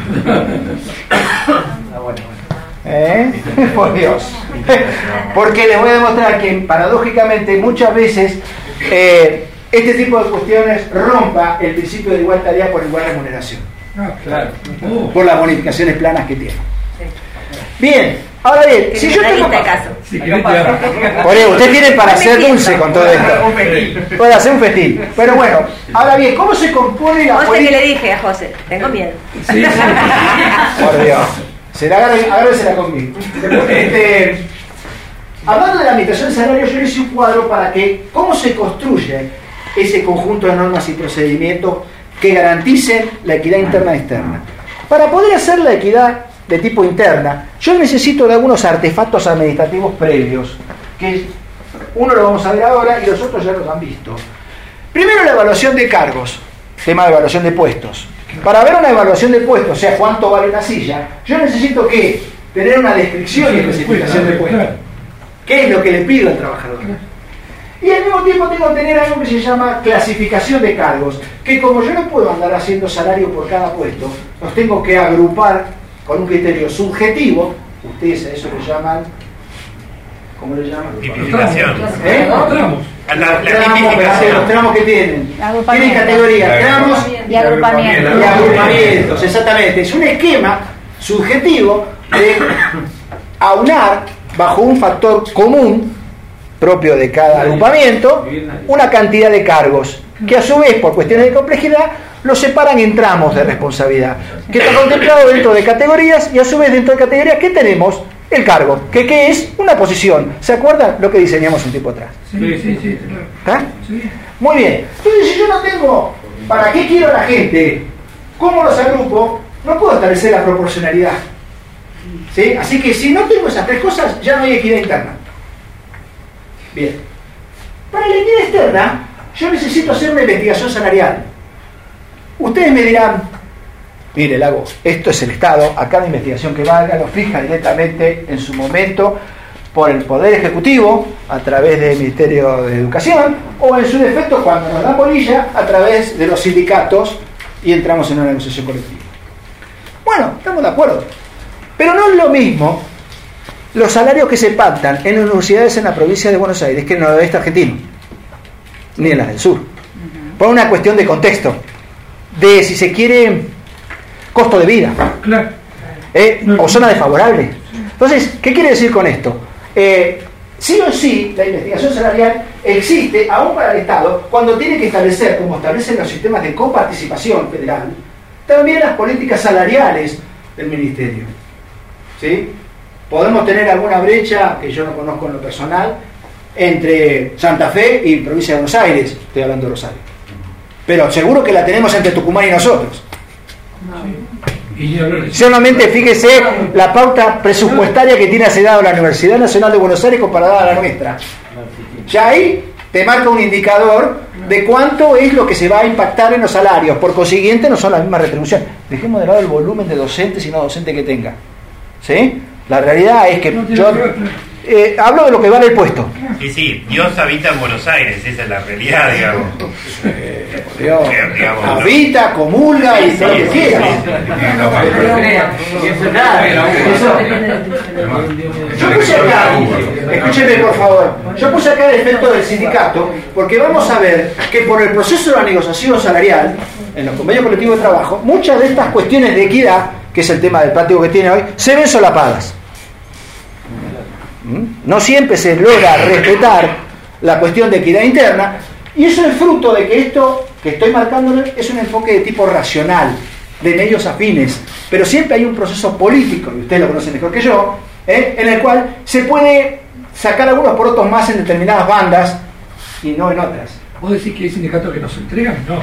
Por Dios. Porque les voy a demostrar que paradójicamente muchas veces este tipo de cuestiones rompa el principio de igual tarea por igual remuneración. Claro. Por las bonificaciones planas que tiene. Bien, ahora bien, si yo tengo por eso, usted tiene para hacer dulce con todo esto. Puede hacer un festín. Pero bueno, ahora bien, ¿cómo se compone la política? Que le dije a José, tengo miedo. Sí. Por Dios. Agárresela conmigo. Hablando de la administración de salario, yo le hice un cuadro para que cómo se construye ese conjunto de normas y procedimientos que garanticen la equidad interna y externa. Para poder hacer la equidad de tipo interna, yo necesito de algunos artefactos administrativos previos, que uno lo vamos a ver ahora y los otros ya los han visto. Primero, la evaluación de cargos, tema de evaluación de puestos. Para ver una evaluación de puestos, o sea, cuánto vale una silla, yo necesito que tener una descripción y especificación de puestos. ¿Qué es lo que le pido al trabajador? Y al mismo tiempo tengo que tener algo que se llama clasificación de cargos, que como yo no puedo andar haciendo salario por cada puesto, los tengo que agrupar con un criterio subjetivo, ustedes a eso le llaman, ¿cómo le llaman? Tipificación. Los tramos que tienen categorías, tramos y agrupamientos. Exactamente, es un esquema subjetivo de aunar bajo un factor común propio de cada agrupamiento una cantidad de cargos que a su vez por cuestiones de complejidad los separan en tramos de responsabilidad que está contemplado dentro de categorías y a su vez dentro de categorías que tenemos el cargo, que es una posición. ¿Se acuerdan lo que diseñamos un tiempo atrás? Sí. ¿Ah? Sí. Muy bien. Entonces, si yo no tengo para qué quiero a la gente, cómo los agrupo, no puedo establecer la proporcionalidad. ¿Sí? Así que si no tengo esas tres cosas, ya no hay equidad interna. Bien. Para la equidad externa, yo necesito hacer una investigación salarial. Ustedes me dirán, mire, Lago, esto es el Estado, a cada investigación que valga lo fija directamente en su momento por el Poder Ejecutivo a través del Ministerio de Educación o en su defecto cuando nos dan bolilla a través de los sindicatos y entramos en una negociación colectiva. Bueno, estamos de acuerdo, pero no es lo mismo los salarios que se pactan en universidades en la provincia de Buenos Aires que en el noroeste argentino, ni en las del sur, por una cuestión de contexto, de si se quiere costo de vida, claro. O zona desfavorable. Entonces, ¿qué quiere decir con esto? Sí o sí, la investigación salarial existe aún para el Estado cuando tiene que establecer, como establecen los sistemas de coparticipación federal, también las políticas salariales del Ministerio. ¿Sí? Podemos tener alguna brecha, que yo no conozco en lo personal, entre Santa Fe y Provincia de Buenos Aires, estoy hablando de Rosario. Pero seguro que la tenemos entre Tucumán y nosotros. Solamente fíjese la pauta presupuestaria que tiene asignado la Universidad Nacional de Buenos Aires comparada a la nuestra. Ya ahí te marca un indicador de cuánto es lo que se va a impactar en los salarios. Por consiguiente, no son las mismas retribuciones. Dejemos de lado el volumen de docentes y no docentes que tenga. ¿Sí? La realidad es que yo hablo de lo que vale el puesto. Sí, Dios habita en Buenos Aires, esa es la realidad, digamos. Dios habita, comulga y todo lo que quiera. Yo puse acá, escúcheme por favor, yo puse acá el efecto del sindicato, porque vamos a ver que por el proceso de la negociación salarial, en los convenios colectivos de trabajo, muchas de estas cuestiones de equidad, que es el tema del práctico que tiene hoy, se ven solapadas. No siempre se logra respetar la cuestión de equidad interna, y eso es fruto de que esto que estoy marcando es un enfoque de tipo racional, de medios afines, pero siempre hay un proceso político, y ustedes lo conocen mejor que yo, en el cual se puede sacar algunos porotos más en determinadas bandas y no en otras. ¿Vos decís que hay sindicatos que no se entregan? No.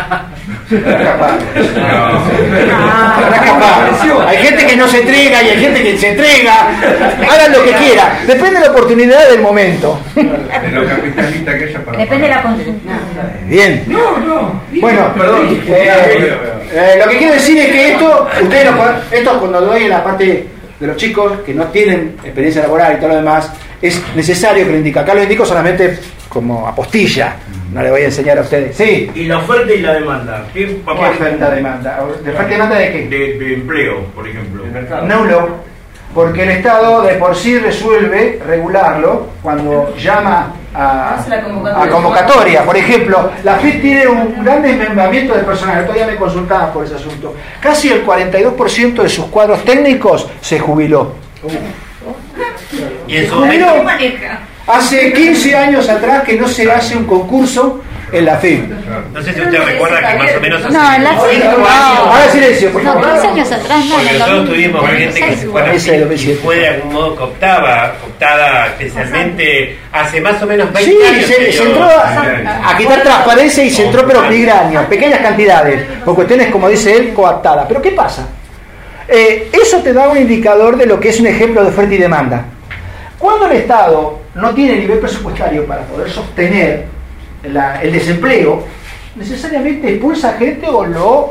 Hay gente que no se entrega y hay gente que se entrega. Hagan lo que quieran. Depende de la oportunidad del momento. De lo capitalista que haya para. Depende de la consulta. Bien. No. Bueno, perdón. Lo que quiero decir es que esto cuando doy en la parte de los chicos que no tienen experiencia laboral y todo lo demás, es necesario que lo indique. Acá lo indico solamente como apostilla. No le voy a enseñar a ustedes. Sí. ¿Y la oferta y la demanda? ¿Qué papel? ¿Qué oferta-demanda? ¿De oferta y demanda de qué? De empleo, por ejemplo. Nulo, porque el Estado de por sí resuelve regularlo cuando llama a convocatoria. Por ejemplo, la FIT tiene un gran desmembramiento del personal. Todavía me consultaban por ese asunto. Casi el 42% de sus cuadros técnicos se jubiló. ¿Y en su momento qué maneja? Hace 15 años atrás que no se hace un concurso en la FIP. No sé si usted recuerda que más o menos hace... No, en la FIP no. Haga silencio, por favor. 15 años atrás no. Porque nosotros tuvimos gente que se fue a la FIP y fue de algún modo cooptada especialmente hace más o menos 20 años. Sí, se entró a quitar transparencia y se entró pero migraña, pequeñas cantidades, por cuestiones, como dice él, coaptada. Pero ¿qué pasa? Eso te da un indicador de lo que es un ejemplo de oferta y demanda. Cuando el Estado no tiene nivel presupuestario para poder sostener el desempleo, necesariamente expulsa gente o lo,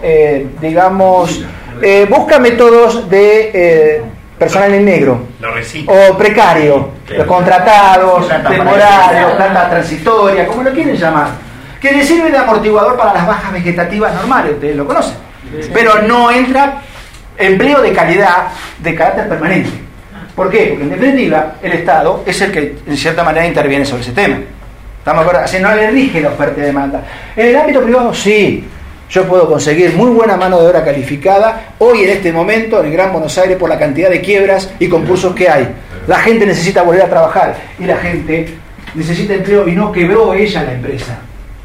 busca métodos de personal en negro o precario, los contratados, temporarios, planta transitoria, como lo quieren llamar, que le sirve de amortiguador para las bajas vegetativas normales, ustedes lo conocen, pero no entra empleo de calidad, de carácter permanente. ¿Por qué? Porque en definitiva el Estado es el que en cierta manera interviene sobre ese tema. ¿Estamos de acuerdo? Así no le rige la oferta y demanda. En el ámbito privado sí, yo puedo conseguir muy buena mano de obra calificada hoy en este momento en el Gran Buenos Aires por la cantidad de quiebras y concursos que hay. La gente necesita volver a trabajar y la gente necesita empleo y no quebró ella la empresa.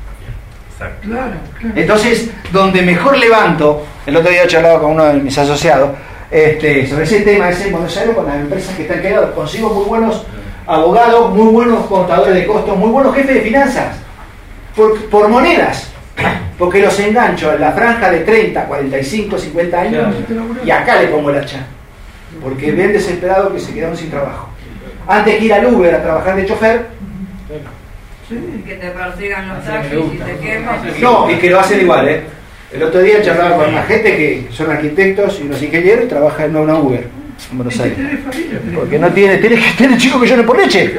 Claro. Entonces, donde mejor levanto, el otro día he charlado con uno de mis asociados sobre ese tema, es en Buenos Aires con las empresas que están quedadas. Consigo muy buenos abogados, muy buenos contadores de costos, muy buenos jefes de finanzas, por monedas, porque los engancho en la franja de 30, 45, 50 años y acá le pongo el hacha, porque ven desesperado que se quedaron sin trabajo. Antes que ir al Uber a trabajar de chofer, que te persigan los taxis y te queman. no, y que lo hacen igual, El otro día charlaba con una gente que son arquitectos y unos ingenieros y trabajan en una Uber en Buenos Aires. Porque no tiene chicos que lloren por leche.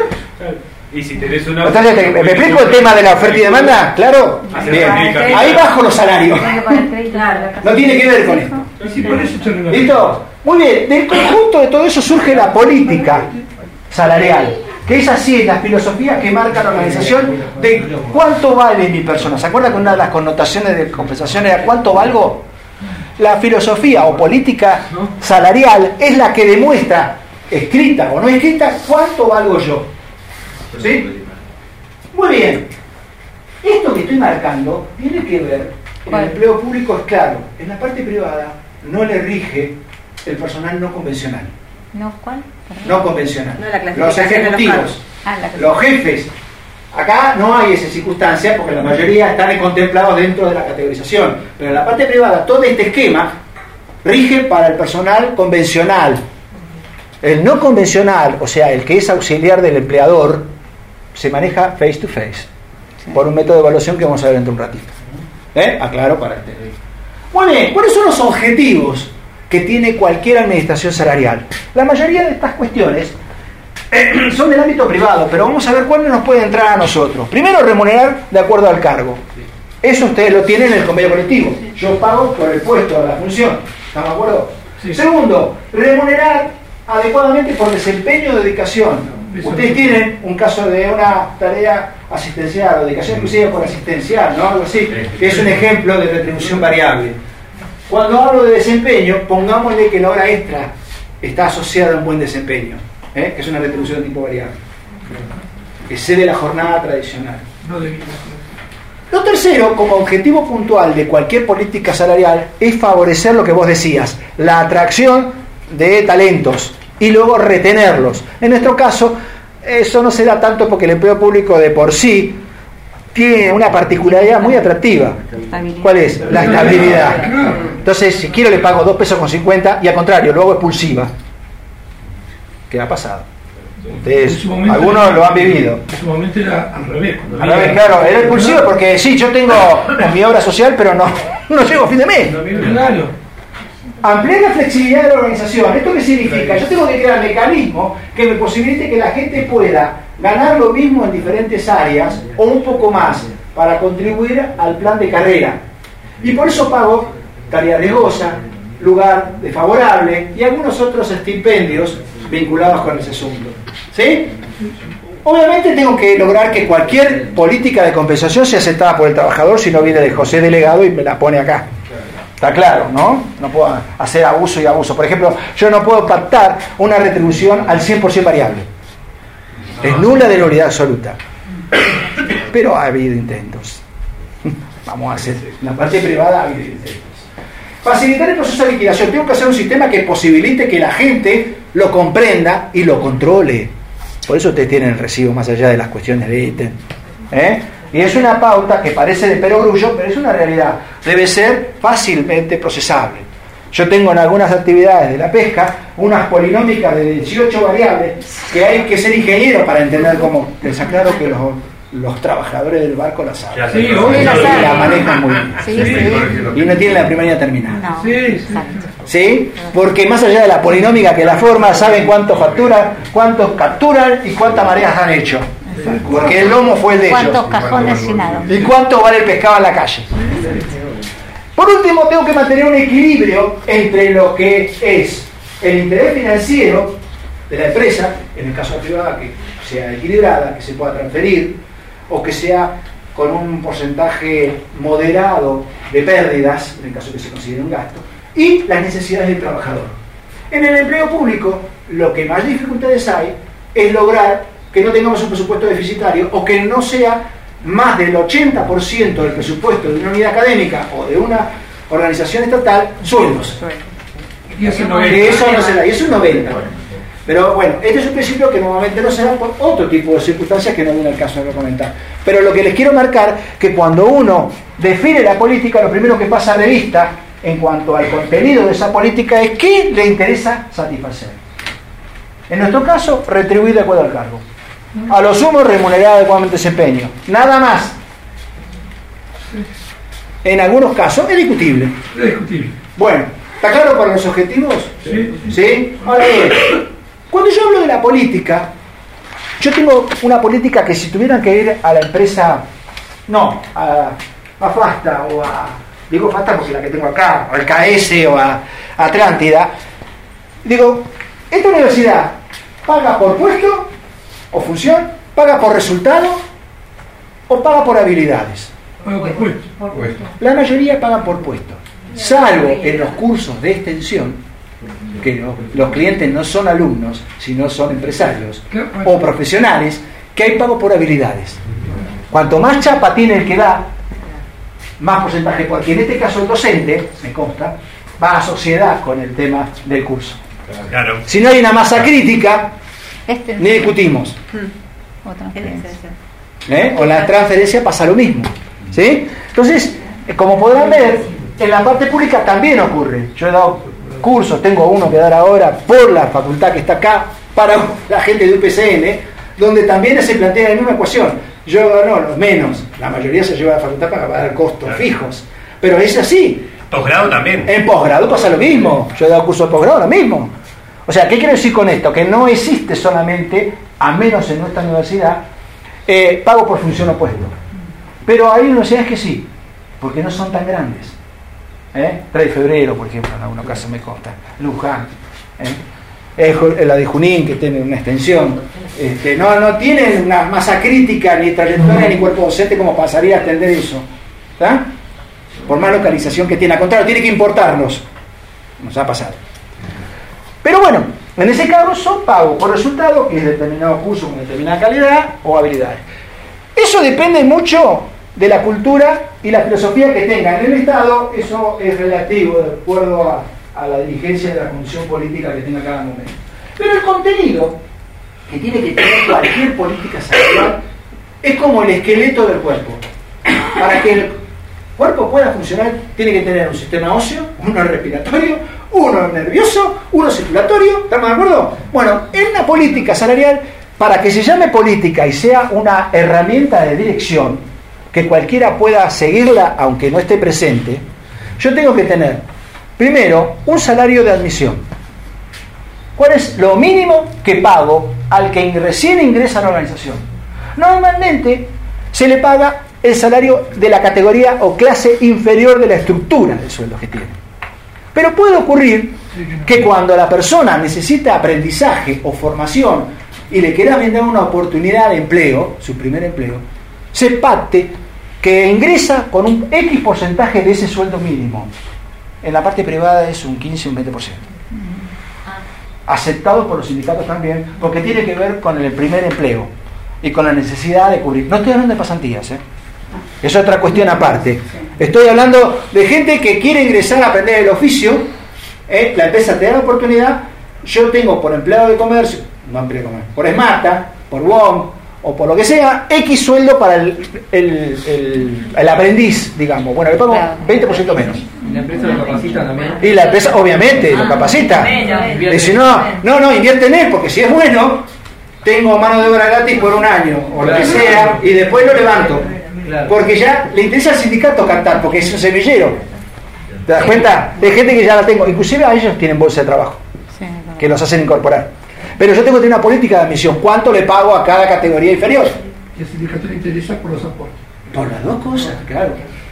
Y si tenés una... Entonces, ¿me explico el tema de la oferta y demanda? ¿Claro? Bien. Ahí bajo los salarios. No tiene que ver con esto. ¿Listo? Muy bien. Del conjunto de todo eso surge la política salarial, que es así, la filosofía que marca la organización de cuánto vale mi persona. ¿Se acuerdan que una de las connotaciones de compensación era cuánto valgo? La filosofía o política salarial es la que demuestra, escrita o no escrita, cuánto valgo yo. ¿Sí? Muy bien. Esto que estoy marcando tiene que ver, en el empleo público es claro, en la parte privada no le rige el personal no convencional. ¿No cuál? No convencional. No, los ejecutivos, los jefes. Acá no hay esa circunstancia porque la mayoría están contemplados dentro de la categorización. Pero en la parte privada todo este esquema rige para el personal convencional. El no convencional, o sea, el que es auxiliar del empleador, se maneja face to face, por un método de evaluación que vamos a ver dentro de un ratito. Aclaro para este. Muy bien, ¿cuáles son los objetivos que tiene cualquier administración salarial? La mayoría de estas cuestiones son del ámbito privado, pero vamos a ver cuáles nos puede entrar a nosotros. Primero, remunerar de acuerdo al cargo. Eso ustedes lo tienen en el convenio colectivo. Yo pago por el puesto, la función. ¿Estamos de acuerdo? Sí. Segundo, remunerar adecuadamente por desempeño o dedicación. Ustedes tienen un caso de una tarea asistencial o dedicación exclusiva por asistencial, ¿no? Algo así, que es un ejemplo de retribución variable. Cuando hablo de desempeño, pongámosle que la hora extra está asociada a un buen desempeño, que es una retribución de tipo variable, que excede la jornada tradicional. Lo tercero, como objetivo puntual de cualquier política salarial, es favorecer lo que vos decías, la atracción de talentos y luego retenerlos. En nuestro caso, eso no se da tanto porque el empleo público de por sí tiene una particularidad muy atractiva. ¿Cuál es? La estabilidad. Entonces, si quiero le pago 2,50 pesos y al contrario, lo hago expulsiva. ¿Qué ha pasado? Ustedes, algunos lo han vivido. En su momento era al revés. Al revés, claro, era expulsivo porque sí, yo tengo mi obra social, pero no llego a fin de mes. Claro. Ampliar la flexibilidad de la organización. ¿Esto qué significa? Yo tengo que crear mecanismos que me posibilite que la gente pueda ganar lo mismo en diferentes áreas o un poco más para contribuir al plan de carrera. Y por eso pago tarea riesgosa, lugar desfavorable y algunos otros estipendios vinculados con ese asunto. ¿Sí? Obviamente tengo que lograr que cualquier política de compensación sea aceptada por el trabajador, si no viene de José Delegado y me la pone acá. Está claro, ¿no? No puedo hacer abuso y abuso. Por ejemplo, yo no puedo pactar una retribución al 100% variable. Es nula de la unidad absoluta. Pero ha habido intentos. Vamos a hacer. En la parte privada ha habido intentos. Facilitar el proceso de liquidación. Tengo que hacer un sistema que posibilite que la gente lo comprenda y lo controle. Por eso ustedes tienen el recibo más allá de las cuestiones de ítem. Y es una pauta que parece de perogrullo, pero es una realidad. Debe ser fácilmente procesable. Yo tengo en algunas actividades de la pesca unas polinómicas de 18 variables que hay que ser ingeniero para entender cómo. Les aclaro que los trabajadores del barco la saben. Sí, la manejan muy bien. Sí. Y no tienen la primaria terminada. No. ¿Sí? Porque más allá de la polinómica que la forma, saben cuánto facturan, cuántos capturan y cuántas mareas han hecho. Porque el lomo fue el de ellos. ¿Cuántos cajones llenados? ¿Y cuánto vale el pescado en la calle? Por último, tengo que mantener un equilibrio entre lo que es el interés financiero de la empresa, en el caso privado, que sea equilibrada, que se pueda transferir, o que sea con un porcentaje moderado de pérdidas, en el caso que se considere un gasto, y las necesidades del trabajador. En el empleo público, lo que más dificultades hay es lograr que no tengamos un presupuesto deficitario o que no sea más del 80% del presupuesto de una unidad académica o de una organización estatal sueldos. Y eso no se da, y eso es 90. Pero bueno, este es un principio que normalmente no se da por otro tipo de circunstancias que no viene al caso de comentar. Pero lo que les quiero marcar, que cuando uno define la política, lo primero que pasa a revista en cuanto al contenido de esa política es qué le interesa satisfacer. En nuestro caso, retribuir de acuerdo al cargo. A lo sumo, remunerar adecuadamente desempeño. Nada más. En algunos casos es discutible. Es discutible. Bueno, ¿está claro para los objetivos? Sí. ¿Sí? Ahora bien, cuando yo hablo de la política, yo tengo una política que si tuvieran que ir a la empresa, no, a FASTA o a, digo FASTA porque la que tengo acá, o al KS o a Atlántida, digo, esta universidad paga por puesto o función, paga por resultado o paga por habilidades. Paga por puesto. La mayoría pagan por puesto, salvo en los cursos de extensión, que los clientes no son alumnos, sino son empresarios o profesionales, que hay pago por habilidades. Cuanto más chapa tiene el que da, más porcentaje, porque en este caso el docente, me consta, va a sociedad con el tema del curso. Claro. Si no hay una masa crítica, ni discutimos. O la transferencia pasa lo mismo. ¿Sí? Entonces, como podrán ver, en la parte pública también ocurre. Yo he dado cursos, tengo uno que dar ahora por la facultad que está acá, para la gente de UPCN, donde también se plantea la misma ecuación. Yo no, los menos, la mayoría se lleva a la facultad para pagar costos fijos. Pero es así. Posgrado también. En posgrado pasa lo mismo. Yo he dado cursos de posgrado, lo mismo. O sea, ¿qué quiero decir con esto? Que no existe solamente, a menos en nuestra universidad, pago por función o puesto. Pero hay universidades que sí, porque no son tan grandes. 3 de febrero, por ejemplo, en algunos casos me consta. Luján. La de Junín, que tiene una extensión. No tienen una masa crítica, ni trayectoria, ni cuerpo docente como pasaría a atender eso. ¿Está? Por más localización que tiene. Al contrario, tiene que importarlos. Nos ha pasado. Pero bueno, en ese caso son pagos por resultado, que es determinado curso con determinada calidad o habilidades. Eso depende mucho de la cultura y la filosofía que tenga en el Estado. Eso es relativo de acuerdo a la dirigencia de la condición política que tenga cada momento. Pero el contenido que tiene que tener cualquier política salarial es como el esqueleto del cuerpo. Para que el cuerpo pueda funcionar, tiene que tener un sistema óseo, uno respiratorio, uno nervioso, uno circulatorio. ¿Estamos de acuerdo? Bueno, en una política salarial, para que se llame política y sea una herramienta de dirección, que cualquiera pueda seguirla aunque no esté presente, yo tengo que tener, primero, un salario de admisión. ¿Cuál es lo mínimo que pago al que recién ingresa a la organización? Normalmente se le paga el salario de la categoría o clase inferior de la estructura del sueldo que tiene. Pero puede ocurrir que cuando la persona necesita aprendizaje o formación y le quiera brindar una oportunidad de empleo, su primer empleo, se pacte que ingresa con un X porcentaje de ese sueldo mínimo. En la parte privada es un 15 o un 20%. Aceptado por los sindicatos también, porque tiene que ver con el primer empleo y con la necesidad de cubrir. No estoy hablando de pasantías, es otra cuestión aparte. Estoy hablando de gente que quiere ingresar a aprender el oficio. La empresa te da la oportunidad. Yo tengo por empleado de comercio, no empleado de comercio, por Esmata, por WOM o por lo que sea, X sueldo para el aprendiz, digamos. Bueno, le pago 20% menos. ¿Y la empresa lo capacita también? Y la empresa obviamente lo capacita. Y si no, invierte en él, porque si es bueno, tengo mano de obra gratis por un año o lo que sea, y después lo levanto. Porque ya le interesa al sindicato cantar, porque es un semillero. ¿Te das cuenta? De gente que ya la tengo. Inclusive a ellos tienen bolsa de trabajo, que los hacen incorporar. Pero yo tengo que tener una política de admisión. ¿Cuánto le pago a cada categoría inferior? Y el sindicato le interesa por los aportes. Por las dos cosas, claro.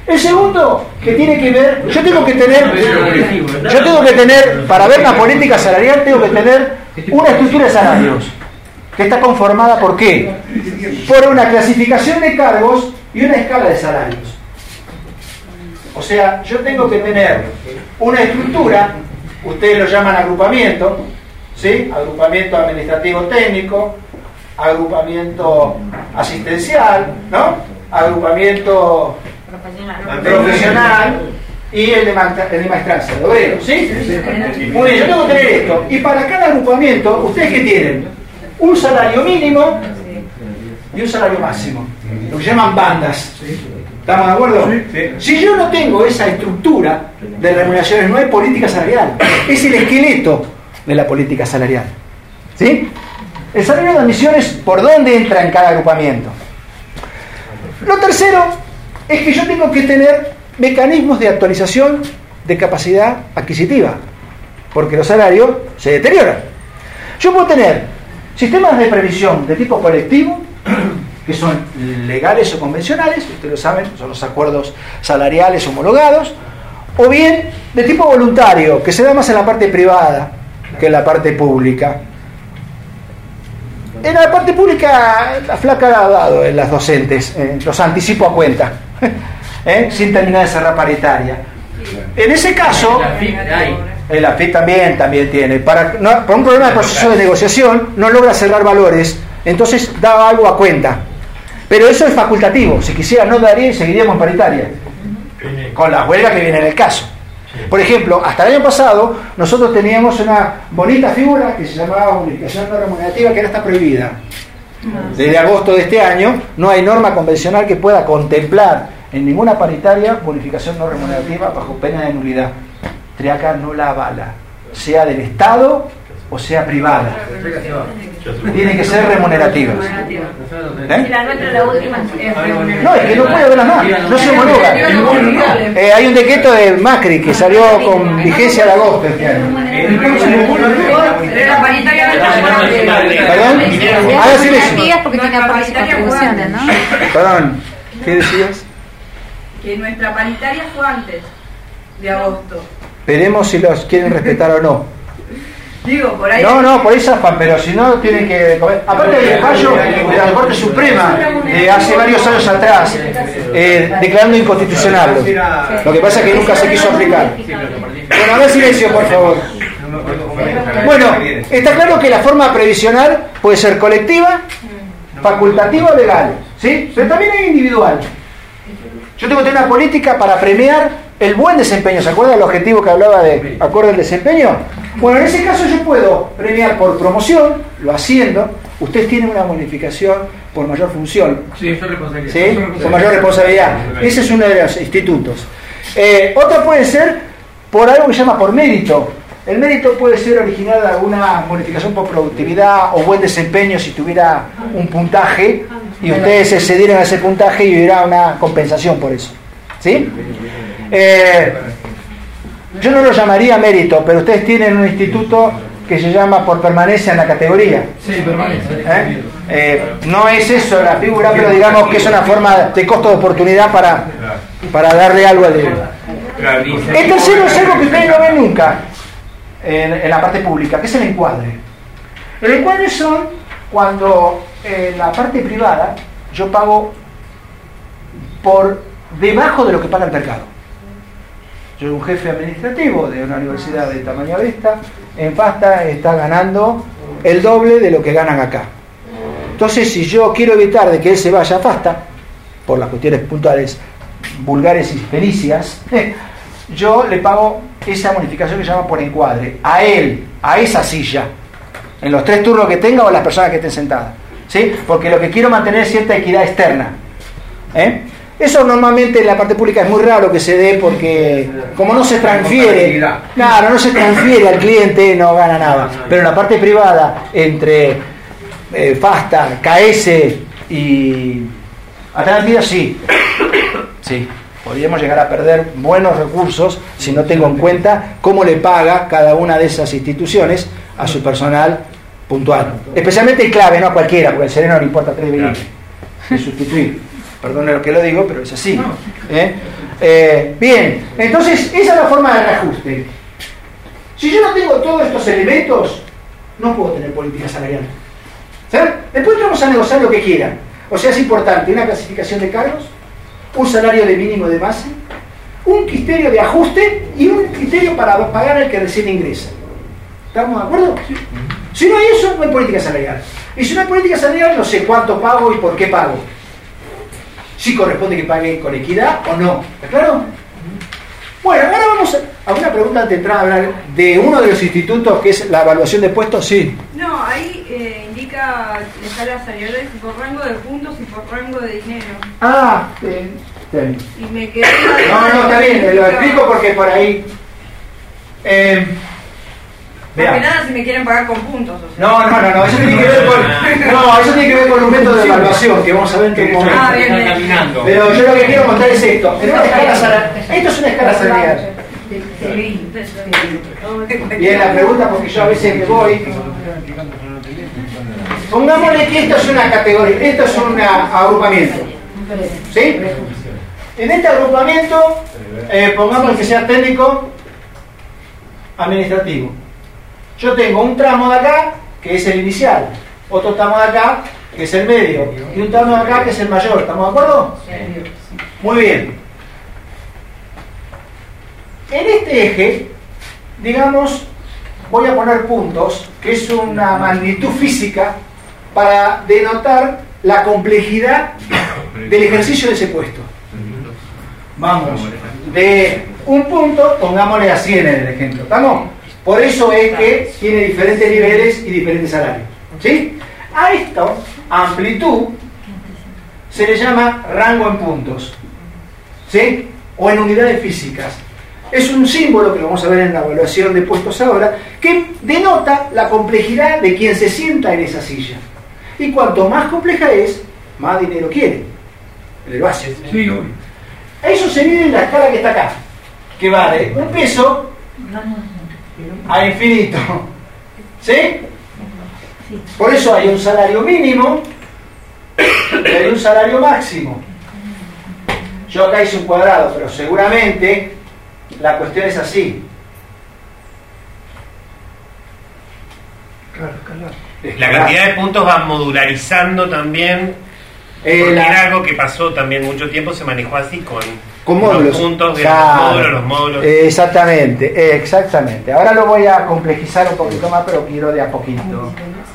El segundo, que tiene que ver, yo tengo que tener, para ver la política salarial, tengo que tener una estructura de salarios, que está conformada ¿por qué? Por una clasificación de cargos y una escala de salarios. O sea, yo tengo que tener una estructura, ustedes lo llaman agrupamiento, ¿sí? Agrupamiento administrativo técnico, agrupamiento asistencial, ¿no? Agrupamiento profesional y el de maestranza, ¿lo veo? ¿Sí? Muy bien, yo tengo que tener esto. Y para cada agrupamiento, ¿ustedes qué tienen? Un salario mínimo y un salario máximo. Lo que llaman bandas. ¿Estamos de acuerdo? Si yo no tengo esa estructura de remuneraciones, no hay política salarial. Es el esqueleto de la política salarial. ¿Sí? El salario de admisión es por dónde entra en cada agrupamiento. Lo tercero es que yo tengo que tener mecanismos de actualización de capacidad adquisitiva, porque los salarios se deterioran. Yo puedo tener sistemas de previsión de tipo colectivo, que son legales o convencionales, ustedes lo saben, son los acuerdos salariales homologados, o bien de tipo voluntario, que se da más en la parte privada que en la parte pública. En la parte pública la flaca ha dado en las docentes, los anticipo a cuenta, sin terminar de cerrar paritaria. En ese caso, la FIP también tiene, por un problema de proceso de negociación no logra cerrar valores, entonces da algo a cuenta. Pero eso es facultativo, si quisiera no daría y seguiríamos en paritaria, con la huelga que viene en el caso. Por ejemplo, hasta el año pasado nosotros teníamos una bonita figura que se llamaba bonificación no remunerativa, que ahora está prohibida. Desde agosto de este año no hay norma convencional que pueda contemplar en ninguna paritaria bonificación no remunerativa bajo pena de nulidad. Triaca no la avala, sea del Estado o sea privada. Tienen que ser remunerativas. La nuestra, la última, es remunerativa. No, es que no puede haberlas más, no se homologa. Hay un decreto de Macri que salió con vigencia de agosto este año. ¿Perdón? Ahora sí porque tiene aportes y contribuciones, ¿no? Perdón, ¿qué decías? Que nuestra paritaria fue antes de agosto. Veremos si los quieren respetar o no. Digo, por ahí. No, por ahí zafan, pero si no tienen que. Aparte del fallo de la Corte Suprema hace varios años atrás, declarando inconstitucional. Lo que pasa es que nunca se quiso aplicar. Bueno, a ver, silencio, por favor. Bueno, está claro que la forma previsional puede ser colectiva, facultativa o legal, ¿sí? Pero también hay individual. Yo tengo que tener una política para premiar el buen desempeño. ¿Se acuerdan del objetivo que hablaba de acorde al desempeño? Bueno, en ese caso yo puedo premiar por promoción, lo haciendo. Ustedes tienen una bonificación por mayor función. Sí, responsabilidad. ¿Sí? Por mayor responsabilidad. Ese es uno de los institutos. Otra puede ser por algo que se llama por mérito. El mérito puede ser original de alguna bonificación por productividad o buen desempeño si tuviera un puntaje y ustedes excedieran a ese puntaje y hubiera una compensación por eso. ¿Sí? Yo no lo llamaría mérito, pero ustedes tienen un instituto que se llama por permanencia en la categoría. Sí, permanencia. No es eso la figura, pero digamos que es una forma de costo de oportunidad para darle algo al deber. El tercero es algo que ustedes no ven nunca en la parte pública, que es el encuadre. El encuadre son cuando en la parte privada yo pago por debajo de lo que paga el mercado. Yo soy un jefe administrativo de una universidad de tamaño de esta, en FASTA está ganando el doble de lo que ganan acá. Entonces, si yo quiero evitar de que él se vaya a FASTA, por las cuestiones puntuales, vulgares y fenicias, yo le pago esa bonificación que se llama por encuadre, a él, a esa silla, en los 3 turnos que tenga o a las personas que estén sentadas, ¿sí? Porque lo que quiero mantener es cierta equidad externa. Eso normalmente en la parte pública es muy raro que se dé porque como no se transfiere, claro, no se transfiere al cliente, no gana nada. Pero en la parte privada, entre FASTA, KS y Atlántida, sí. Podríamos llegar a perder buenos recursos si no tengo en cuenta cómo le paga cada una de esas instituciones a su personal puntual. Especialmente el clave, no a cualquiera, porque al sereno no le importa 3 minutos de sustituir. Perdone lo que lo digo, pero es así. Bien, entonces esa es la forma de reajuste. Si yo no tengo todos estos elementos, no puedo tener política salarial. ¿Sabes? Después vamos a negociar lo que quieran. O sea, es importante una clasificación de cargos, un salario de mínimo de base, un criterio de ajuste y un criterio para pagar al que recién ingresa. ¿Estamos de acuerdo? Sí. Si no hay eso, no hay política salarial. Y si no hay política salarial, no sé cuánto pago y por qué pago. Si corresponde que pague con equidad o no. ¿Está claro? Bueno, ahora vamos a una pregunta antes de entrar a hablar de uno de los institutos que es la evaluación de puestos. Sí. No, ahí indica las escalas salariales por rango de puntos y por rango de dinero. Ah, está bien. Y me quedé... No, está bien, lo explico porque por ahí... Porque nada si me quieren pagar con puntos. O sea. No, eso tiene que ver con... eso tiene que ver con un método de evaluación que vamos a ver en qué momento. Bien. Pero yo lo que quiero mostrar es esto. Esto es una escala salarial. Bien, la pregunta, porque yo a veces me voy. Pongámosle que esto es una categoría, esto es un agrupamiento. ¿Sí? En este agrupamiento, pongamos que sea técnico administrativo. Yo tengo un tramo de acá, que es el inicial, otro tramo de acá, que es el medio, y un tramo de acá, que es el mayor. ¿Estamos de acuerdo? Muy bien. En este eje, digamos, voy a poner puntos, que es una magnitud física para denotar la complejidad del ejercicio de ese puesto. Vamos, de un punto, pongámosle a 100 en el ejemplo. ¿Estamos? Por eso es que tiene diferentes niveles y diferentes salarios. ¿Sí? A esto, amplitud, se le llama rango en puntos. ¿Sí? O en unidades físicas. Es un símbolo que lo vamos a ver en la evaluación de puestos ahora, que denota la complejidad de quien se sienta en esa silla. Y cuanto más compleja es, más dinero quiere. El base. Sí, obvio. Eso se mide en la escala que está acá, que va de un peso a infinito. ¿Sí? Por eso hay un salario mínimo y hay un salario máximo. Yo acá hice un cuadrado, pero seguramente la cuestión es así. La cantidad de puntos va modularizando también, porque era algo que pasó también mucho tiempo, se manejó así con módulos. Los puntos de Claro. los módulos. Exactamente. Ahora lo voy a complejizar un poquito más, pero quiero de a poquito.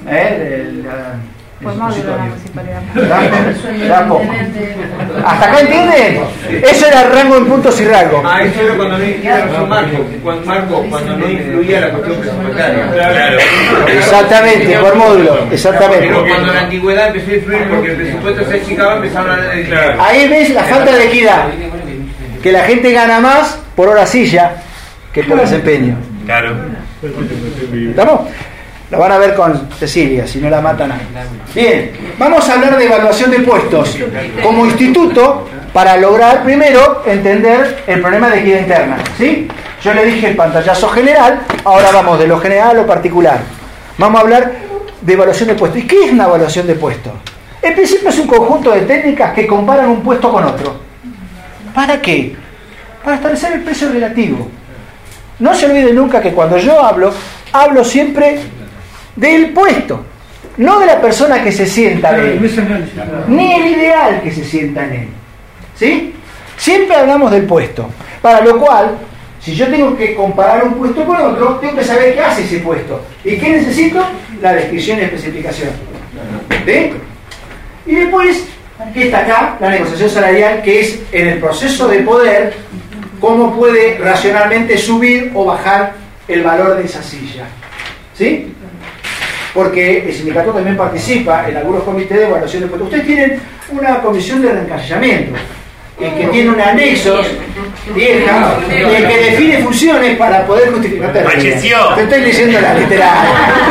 Por módulo, Da poco. ¿Hasta acá entienden? Eso era rango en puntos y rango. Eso era cuando no incluía cuando no influía la cuestión presupuestaria. Claro. Exactamente, por módulo. Exactamente. Pero cuando la antigüedad empezó a influir porque el presupuesto se achicaba, empezaron a dedicar. Ahí ves la falta de equidad. Que la gente gana más por hora silla que por desempeño. Claro. ¿Estamos? Lo van a ver con Cecilia, si no la matan ahí. Bien, vamos a hablar de evaluación de puestos como instituto para lograr primero entender el problema de equidad interna. ¿Sí? Yo le dije el pantallazo general, ahora vamos de lo general a lo particular. Vamos a hablar de evaluación de puestos. ¿Y qué es una evaluación de puestos? En principio es un conjunto de técnicas que comparan un puesto con otro. ¿Para qué? Para establecer el precio relativo. No se olvide nunca que cuando yo hablo siempre del puesto, no de la persona que se sienta en él, ni el ideal que se sienta en él. ¿Sí? Siempre hablamos del puesto, para lo cual, si yo tengo que comparar un puesto con otro, tengo que saber qué hace ese puesto. ¿Y qué necesito? La descripción y especificación. ¿Sí? Y después, ¿qué está acá? La negociación salarial, que es en el proceso de poder, cómo puede racionalmente subir o bajar el valor de esa silla. ¿Sí? Porque el sindicato también participa en algunos comités de evaluación de puestos. Ustedes tienen una comisión de reencasillamiento que tiene un anexo vieja y el que define funciones para poder justificar. Te estoy leyendo la literal.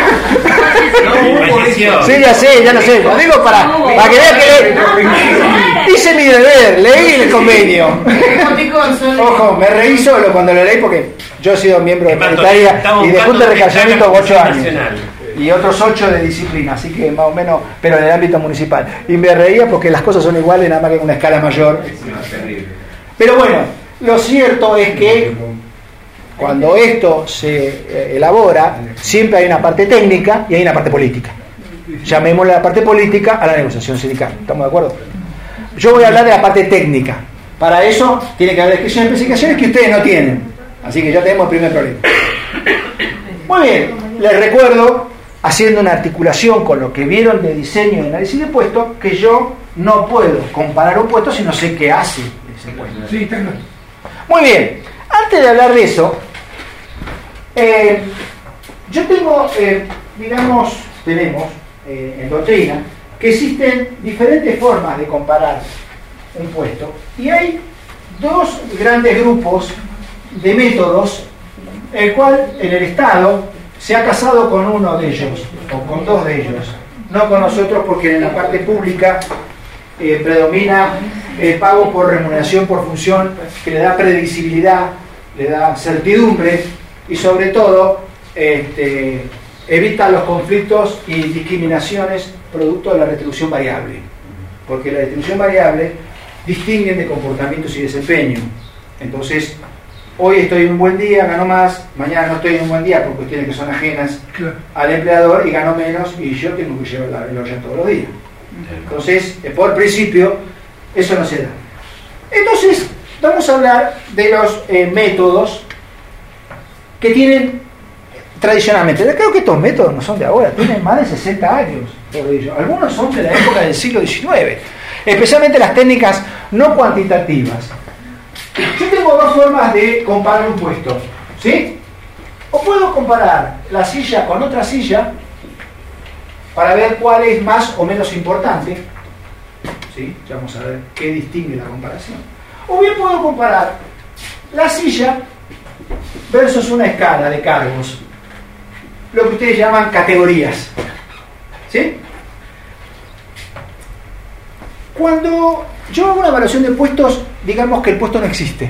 Sí, ya lo sé. Lo digo para que vean que hice mi deber, leí el convenio. Ojo, me reí solo cuando lo leí porque yo he sido miembro de paritaria y de junta de reencasillamiento 8 años. y otros 8 de disciplina, así que más o menos, pero en el ámbito municipal. Y me reía porque las cosas son iguales, nada más que en una escala mayor. Pero bueno, lo cierto es que cuando esto se elabora, siempre hay una parte técnica y hay una parte política. Llamémosle la parte política a la negociación sindical. ¿Estamos de acuerdo? Yo voy a hablar de la parte técnica. Para eso tiene que haber descripción de especificaciones que ustedes no tienen. Así que ya tenemos el primer problema. Muy bien, les recuerdo, haciendo una articulación con lo que vieron de diseño y análisis de puestos, que yo no puedo comparar un puesto si no sé qué hace ese puesto. Sí, está claro. Muy bien, antes de hablar de eso, yo tenemos en doctrina que existen diferentes formas de comparar un puesto y hay dos grandes grupos de métodos, el cual en el Estado se ha casado con uno de ellos o con dos de ellos, no con nosotros, porque en la parte pública predomina el pago por remuneración por función, que le da previsibilidad, le da certidumbre y sobre todo evita los conflictos y discriminaciones producto de la retribución variable, porque la retribución variable distingue de comportamientos y desempeño. Entonces, hoy estoy en un buen día, gano más, mañana no estoy en un buen día por cuestiones que son ajenas al empleador y gano menos y yo tengo que llevar el olla todos los días. Entonces, por principio, eso no se da. Entonces, vamos a hablar de los métodos que tienen tradicionalmente. Creo que estos métodos no son de ahora, tienen más de 60 años. Algunos son de la época del siglo XIX, especialmente las técnicas no cuantitativas. Yo tengo dos formas de comparar un puesto, ¿sí? O puedo comparar la silla con otra silla para ver cuál es más o menos importante, ¿sí? Ya vamos a ver qué distingue la comparación. O bien puedo comparar la silla versus una escala de cargos, lo que ustedes llaman categorías, ¿sí? Cuando yo hago una evaluación de puestos, digamos que el puesto no existe.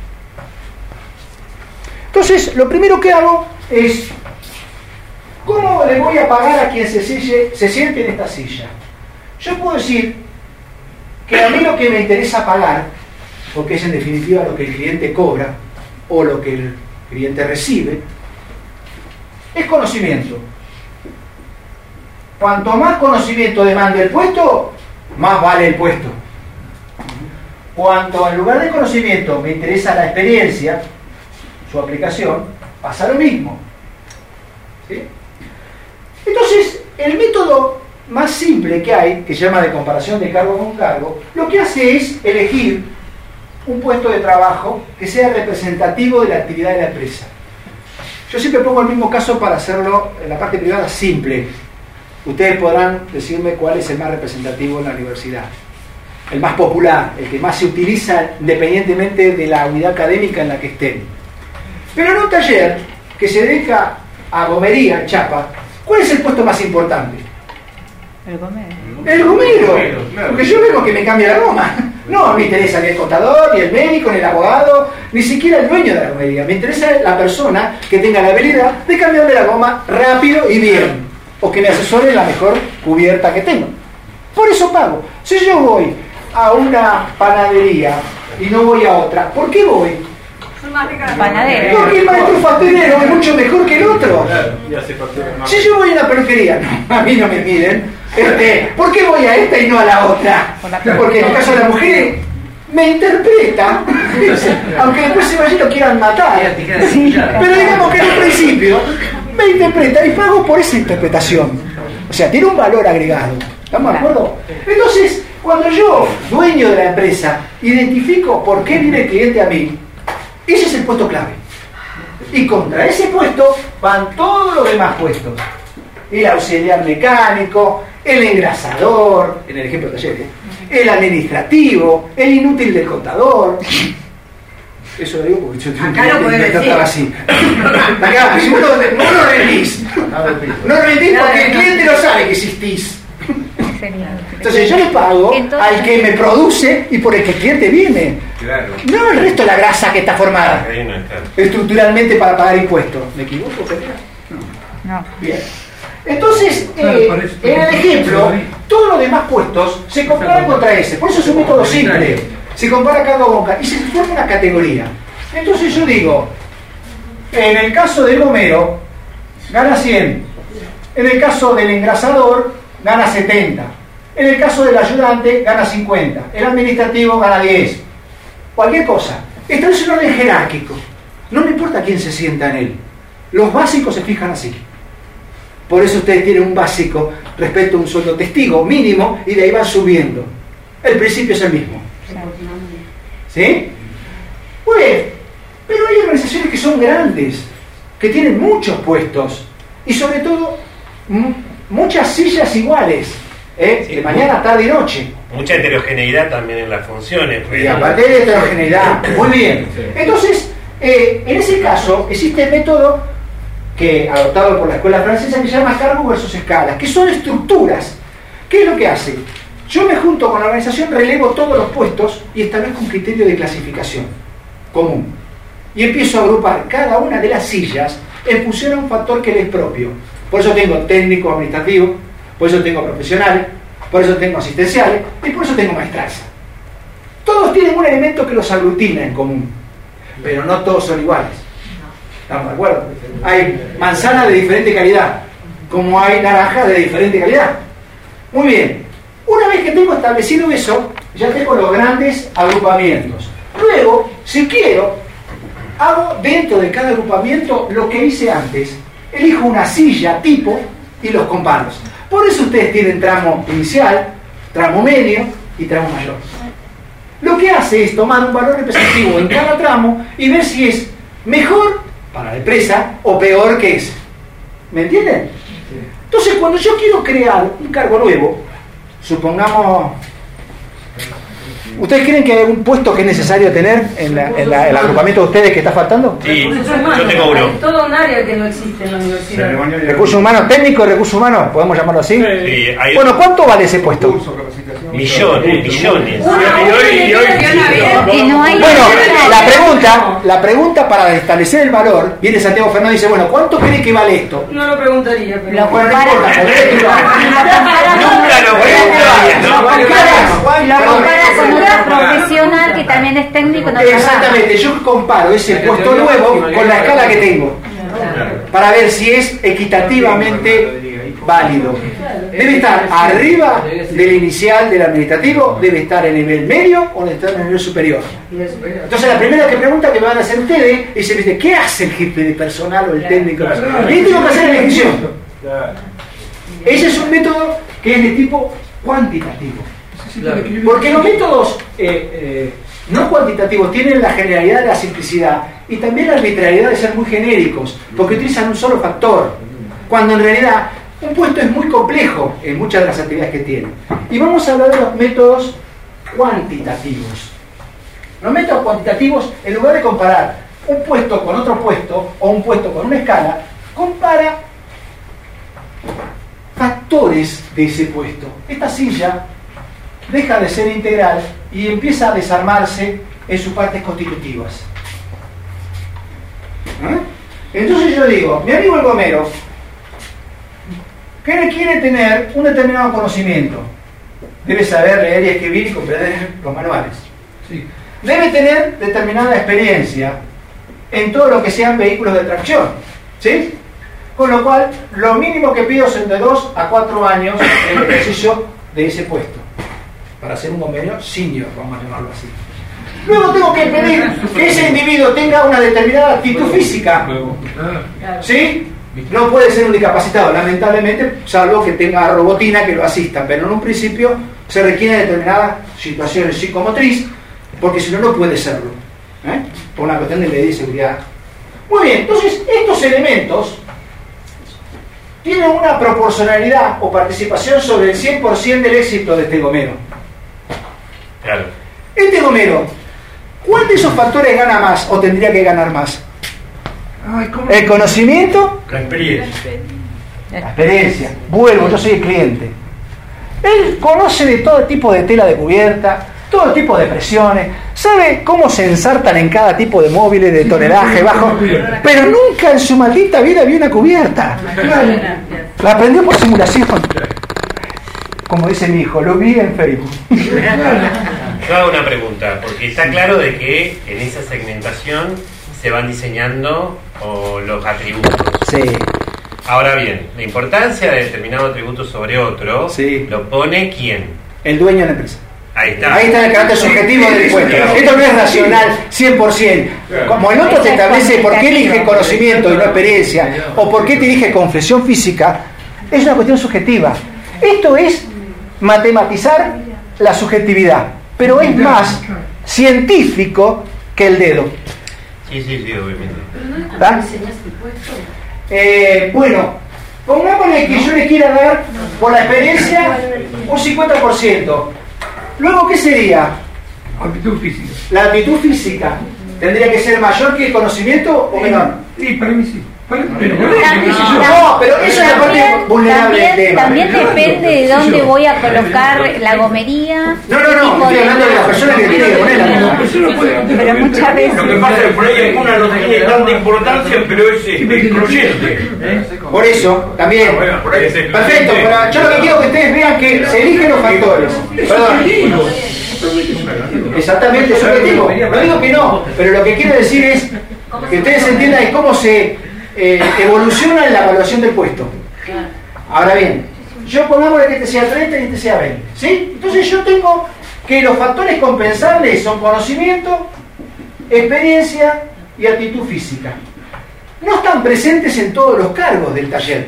Entonces, lo primero que hago es, ¿cómo le voy a pagar a quien se siente en esta silla? Yo puedo decir que a mí lo que me interesa pagar, porque es en definitiva lo que el cliente cobra o lo que el cliente recibe, es conocimiento. Cuanto más conocimiento demande el puesto, más vale el puesto. Cuanto en lugar de conocimiento me interesa la experiencia, su aplicación, pasa lo mismo. ¿Sí? Entonces, el método más simple que hay, que se llama de comparación de cargo con cargo, lo que hace es elegir un puesto de trabajo que sea representativo de la actividad de la empresa. Yo siempre pongo el mismo caso para hacerlo en la parte privada simple. Ustedes podrán decirme cuál es el más representativo en la universidad, el más popular, el que más se utiliza independientemente de la unidad académica en la que estén. Pero en un taller que se dedica a gomería, chapa, ¿cuál es el puesto más importante? El gomero. El gomero, porque yo veo que me cambia la goma. No me interesa ni el contador, ni el médico, ni el abogado, ni siquiera el dueño de la gomería. Me interesa la persona que tenga la habilidad de cambiarme la goma rápido y bien, o que me asesore la mejor cubierta que tengo. Por eso pago. Si yo voy a una panadería y no voy a otra, ¿por qué voy? Panadero. Porque el maestro facturero es mucho mejor que el otro. Si yo voy a una peluquería, no, a mí no me piden. ¿Por qué voy a esta y no a la otra? Porque en el caso de la mujer me interpreta, aunque después se vaya y lo quieran matar. Pero digamos que en el principio me interpreta y pago por esa interpretación. O sea, tiene un valor agregado. ¿Estamos de acuerdo? Entonces, cuando yo, dueño de la empresa, identifico por qué viene el cliente a mí, ese es el puesto clave. Y contra ese puesto van todos los demás puestos. El auxiliar mecánico, el engrasador, en el ejemplo de taller, el administrativo, el inútil del contador. Eso lo digo porque yo estaba así. Acá, si vos no rendís. No rendís porque el cliente no sabe que existís. Entonces yo le pago al que me produce y por el que el cliente viene. Claro. No el resto de la grasa que está formada estructuralmente para pagar impuestos. ¿Me equivoco? No. Bien. Entonces, en el ejemplo, todos los demás puestos se comparan contra ese. Por eso es un método simple. Se compara cargo con cargo y se forma una categoría. Entonces yo digo, en el caso del gomero, gana 100. En el caso del engrasador, gana 70. En el caso del ayudante, gana 50. El administrativo gana 10. Cualquier cosa. Esto es un orden jerárquico. No me importa quién se sienta en él. Los básicos se fijan así. Por eso ustedes tienen un básico respecto a un sueldo testigo mínimo y de ahí van subiendo. El principio es el mismo. ¿Sí? Pues, pero hay organizaciones que son grandes, que tienen muchos puestos y sobre todo muchas sillas iguales, de mañana, tarde y noche. Mucha heterogeneidad también en las funciones. Y aparte de heterogeneidad, muy bien. Entonces, en ese caso, existe el método que adoptado por la escuela francesa que se llama cargo versus escalas, que son estructuras. ¿Qué es lo que hace? Yo me junto con la organización, relevo todos los puestos y establezco un criterio de clasificación común. Y empiezo a agrupar cada una de las sillas en función a un factor que le es propio. Por eso tengo técnico administrativo, por eso tengo profesionales, por eso tengo asistenciales y por eso tengo maestranza. Todos tienen un elemento que los aglutina en común, pero no todos son iguales. ¿Estamos de acuerdo? Hay manzanas de diferente calidad, como hay naranjas de diferente calidad. Muy bien. Una vez que tengo establecido eso, ya tengo los grandes agrupamientos. Luego, si quiero, hago dentro de cada agrupamiento lo que hice antes. Elijo una silla tipo y los comparo. Por eso ustedes tienen tramo inicial, tramo medio y tramo mayor. Lo que hace es tomar un valor representativo en cada tramo y ver si es mejor para la empresa o peor que ese. ¿Me entienden? Entonces, cuando yo quiero crear un cargo nuevo, supongamos, ¿ustedes creen que hay algún puesto que es necesario tener en el agrupamiento de ustedes que está faltando? Sí, yo tengo uno. Es todo un área que no existe en la universidad. Recursos humanos, técnico de recursos humanos, ¿podemos llamarlo así? Sí, bueno, ¿cuánto vale ese puesto? Millones. Bueno, la pregunta para establecer el valor, viene Santiago Fernández y dice, bueno, ¿cuánto cree que vale esto? No lo preguntaría, pero... Lo comparas con otro profesional que también es técnico. Exactamente, yo comparo ese puesto nuevo con la escala que tengo para ver si es equitativamente válido. Debe estar arriba del inicial del administrativo, debe estar en nivel medio o debe estar en el nivel superior. Entonces la primera pregunta que me van a hacer ustedes es, ¿qué hace el jefe de personal o el técnico? Y ahí tengo que hacer la elección. Ese es un método que es de tipo cuantitativo. Porque los métodos no cuantitativos tienen la generalidad de la simplicidad y también la arbitrariedad de ser muy genéricos, porque utilizan un solo factor, cuando en realidad un puesto es muy complejo en muchas de las actividades que tiene. Y vamos a hablar de los métodos cuantitativos. Los métodos cuantitativos, en lugar de comparar un puesto con otro puesto o un puesto con una escala, compara factores de ese puesto. Esta silla deja de ser integral y empieza a desarmarse en sus partes constitutivas. Entonces yo digo, mi amigo el gomero, que quiere tener un determinado conocimiento, debe saber leer y escribir y comprender los manuales. Sí. Debe tener determinada experiencia en todo lo que sean vehículos de tracción. ¿Sí? Con lo cual, lo mínimo que pido son de 2 a 4 años en el ejercicio de ese puesto, para ser un gomero senior, vamos a llamarlo así. Luego tengo que pedir que ese individuo tenga una determinada actitud física. ¿Sí? No puede ser un discapacitado, lamentablemente, salvo que tenga robotina que lo asista, pero en un principio se requieren determinadas situaciones psicomotriz, porque si no, no puede serlo, por una cuestión de ley de seguridad. Muy bien, entonces estos elementos tienen una proporcionalidad o participación sobre el 100% del éxito de este gomero. Claro. Este gomero, ¿cuál de esos factores gana más o tendría que ganar más? ¿El conocimiento? La experiencia. La experiencia. Vuelvo, yo soy el cliente. Él conoce de todo tipo de tela de cubierta, todo tipo de presiones, sabe cómo se ensartan en cada tipo de móviles, de tonelaje bajo, pero nunca en su maldita vida vio una cubierta. La aprendió por simulación. Como dice mi hijo, lo vi en Facebook. Yo hago una pregunta, porque está claro de que en esa segmentación se van diseñando los atributos. Sí. Ahora bien, la importancia de determinado atributo sobre otro, ¿lo pone quién? El dueño de la empresa. Ahí está. Ahí está el carácter subjetivo del puesto. Esto no es racional 100%. Como el otro te establece por qué elige conocimiento y no experiencia, o por qué te elige confesión física, es una cuestión subjetiva. Esto es matematizar la subjetividad, pero es más científico que el dedo. Sí, obviamente. ¿Pero no diseñas el puesto? Bueno, pongámosle que yo le quiera dar por la experiencia un 50%. Luego, ¿qué sería? Actitud física. La actitud física tendría que ser mayor que el conocimiento o menor. Sí, para mí sí. No, pero eso es la parte vulnerable del tema. También depende de dónde voy a colocar la gomería. No, estoy hablando de la persona que tiene que ponerla. Pero muchas veces. Lo que pasa es que por ahí alguna no tiene tanta importancia, pero es excluyente. Por eso, también. Perfecto, pero yo lo que quiero que ustedes vean que se eligen los factores. Perdón. Exactamente, subjetivo. No digo que no, pero lo que quiero decir es que ustedes entiendan cómo se evoluciona en la evaluación del puesto. Ahora bien, yo pongámosle que este sea 30 y este sea 20, ¿sí? Entonces yo tengo que los factores compensables son conocimiento, experiencia y actitud física. No están presentes en todos los cargos del taller.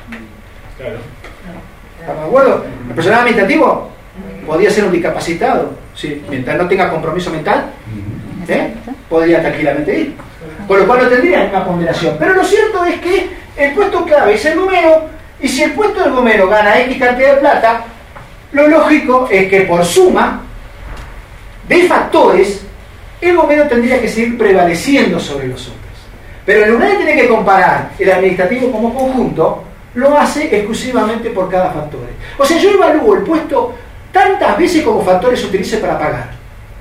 ¿Estamos de acuerdo? El personal administrativo podría ser un discapacitado, ¿sí? Mientras no tenga compromiso mental, podría tranquilamente ir. Con lo cual no tendría una ponderación. Pero lo cierto es que el puesto clave es el gomero, y si el puesto del gomero gana X cantidad de plata, lo lógico es que por suma de factores, el gomero tendría que seguir prevaleciendo sobre los otros. Pero en lugar de tener que comparar el administrativo como conjunto, lo hace exclusivamente por cada factor. O sea, yo evalúo el puesto tantas veces como factores se utilice para pagar.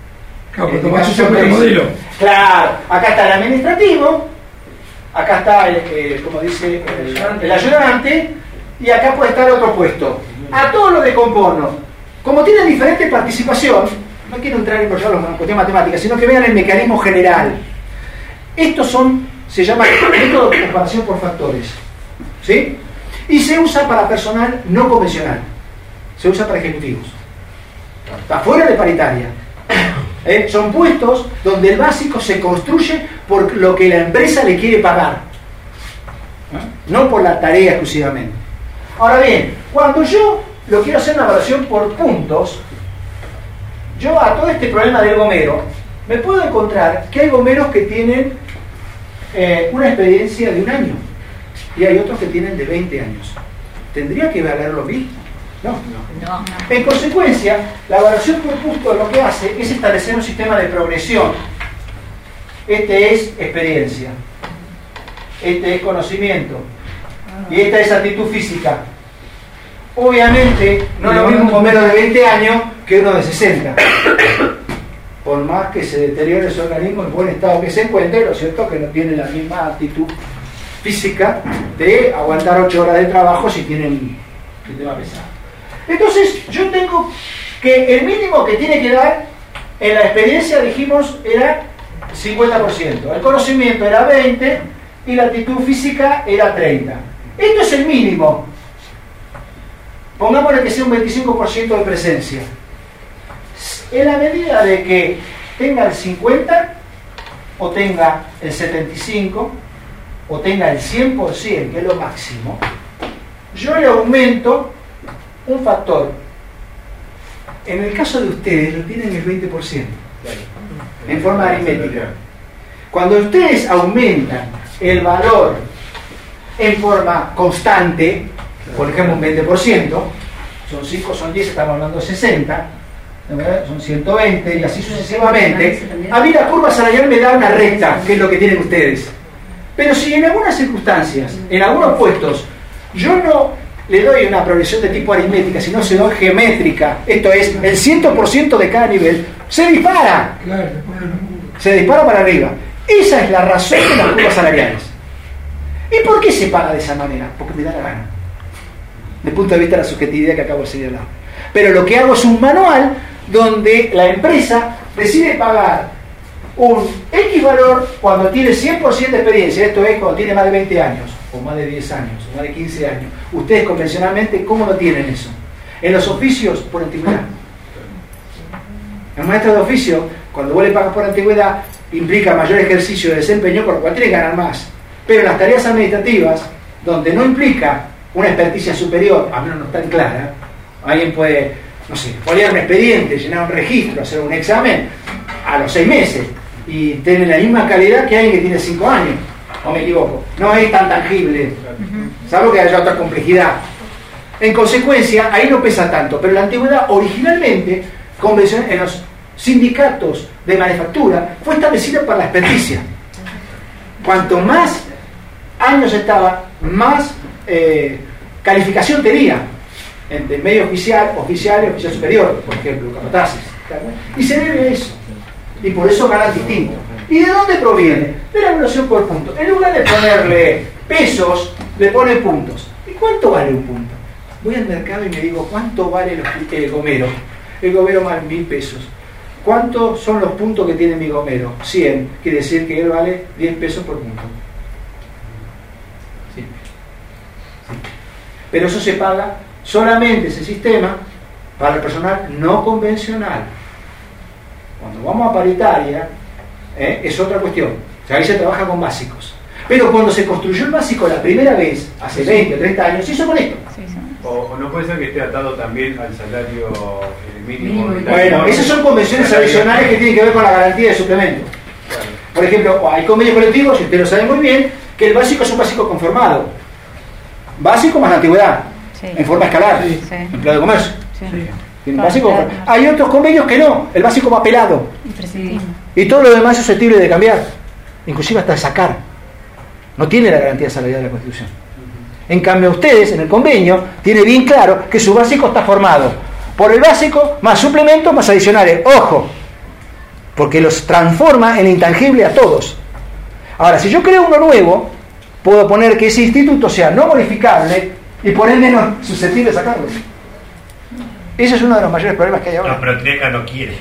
Claro, acá está el administrativo, acá está como dice el ayudante, y acá puede estar otro puesto. A todos los decompono. Como tienen diferente participación, no quiero entrar en cuestión matemática, sino que vean el mecanismo general. Estos se llama método de comparación por factores, ¿sí? Y se usa para personal no convencional, se usa para ejecutivos. Está fuera de paritaria. Son puestos donde el básico se construye por lo que la empresa le quiere pagar, no por la tarea exclusivamente. Ahora bien, cuando yo lo quiero hacer una evaluación por puntos, yo a todo este problema del gomero me puedo encontrar que hay gomeros que tienen una experiencia de 1 año y hay otros que tienen de 20 años. ¿Tendría que valerlo bien? No. En consecuencia, la evaluación por puntos lo que hace es establecer un sistema de progresión. Este es experiencia, este es conocimiento y esta es actitud física. Obviamente no es lo mismo un gomero de 20 años que uno de 60. Por más que se deteriore su organismo en buen estado que se encuentre, lo cierto es que no tiene la misma actitud física de aguantar 8 horas de trabajo si tienen sistema pesado. Entonces yo tengo que el mínimo que tiene que dar en la experiencia, dijimos, era 50%, el conocimiento era 20% y la actitud física era 30%. Esto es el mínimo. Pongámosle que sea un 25% de presencia. En la medida de que tenga el 50% o tenga el 75% o tenga el 100%, que es lo máximo, yo le aumento un factor. En el caso de ustedes lo tienen el 20% en forma aritmética. Cuando ustedes aumentan el valor en forma constante, por ejemplo un 20%, son 5, son 10, estamos hablando de 60, son 120 y así sucesivamente, a mí la curva salarial me da una recta, que es lo que tienen ustedes. Pero si en algunas circunstancias, en algunos puestos, yo no le doy una progresión de tipo aritmética, sino se doy geométrica, esto es, el 100% de cada nivel, se dispara. Se dispara para arriba. Esa es la razón de las curvas salariales. ¿Y por qué se paga de esa manera? Porque me da la gana. Desde el punto de vista de la subjetividad que acabo de señalar. Pero lo que hago es un manual donde la empresa decide pagar un X valor cuando tiene 100% de experiencia, esto es cuando tiene más de 20 años, o más de 10 años, o más de 15 años. Ustedes convencionalmente, ¿cómo lo tienen eso? En los oficios, por antigüedad. El maestro de oficio, cuando vos le pagas por antigüedad, implica mayor ejercicio de desempeño, con lo cual tiene que ganar más. Pero en las tareas administrativas, donde no implica una experticia superior, a menos no está en clara, alguien puede, no sé, foliar un expediente, llenar un registro, hacer un examen a los 6 meses y tener la misma calidad que alguien que tiene 5 años, o me equivoco. No es tan tangible, salvo que haya otra complejidad. En consecuencia, ahí no pesa tanto, pero la antigüedad originalmente, en los sindicatos de manufactura, fue establecida para la experticia. Cuanto más años estaba, más calificación tenía entre medio oficial y oficial superior, por ejemplo, capataces. Y se debe a eso. Y por eso ganan distinto. ¿Y de dónde proviene? De la evaluación por puntos. En lugar de ponerle pesos, le ponen puntos. ¿Y cuánto vale un punto? Voy al mercado y me digo, ¿cuánto vale el gomero? El gomero vale 1.000 pesos. ¿Cuántos son los puntos que tiene mi gomero? 100. Quiere decir que él vale 10 pesos por punto. Sí. Pero eso se paga solamente, ese sistema, para el personal no convencional. Cuando vamos a paritaria, es otra cuestión. O sea, ahí se trabaja con básicos. Pero cuando se construyó el básico la primera vez, hace 20 o 30 años, se hizo con esto. O no puede ser que esté atado también al salario mínimo. Bueno, esas son convenciones adicionales que tienen que ver con la garantía de suplemento. Por ejemplo, hay convenios colectivos, y usted lo sabe muy bien, que el básico es un básico conformado. Básico más la antigüedad, en forma escalar, empleado de comercio. Básico. Hay otros convenios que no, el básico va pelado. Y todo lo demás es susceptible de cambiar, inclusive hasta de sacar. No tiene la garantía salarial de la Constitución. En cambio, ustedes en el convenio tienen bien claro que su básico está formado por el básico más suplementos más adicionales. ¡Ojo! Porque los transforma en intangible a todos. Ahora, si yo creo uno nuevo, puedo poner que ese instituto sea no modificable y por ende no susceptible de sacarlo. Ese es uno de los mayores problemas que hay ahora. No, pero Treca no quiere.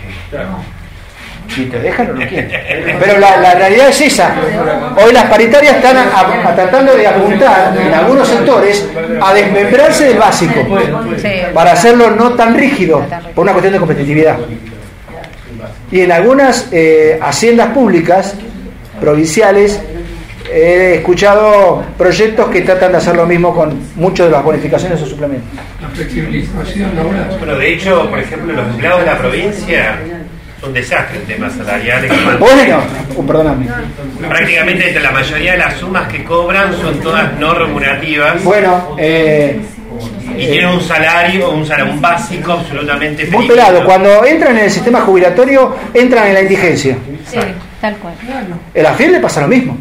Si te dejan o no quieren. Pero la realidad es esa. Hoy las paritarias están tratando de apuntar en algunos sectores a desmembrarse del básico para hacerlo no tan rígido por una cuestión de competitividad. Y en algunas haciendas públicas provinciales he escuchado proyectos que tratan de hacer lo mismo con muchas de las bonificaciones o suplementos. La flexibilización laboral. Bueno, de hecho, por ejemplo, los empleados de la provincia un desastre en temas salariales. Bueno, perdóname. Prácticamente entre la mayoría de las sumas que cobran son todas no remunerativas. Bueno, y tienen un salario, un básico absolutamente muy pelado. Cuando entran en el sistema jubilatorio, entran en la indigencia. Sí, tal cual. El AFIP le pasa lo mismo.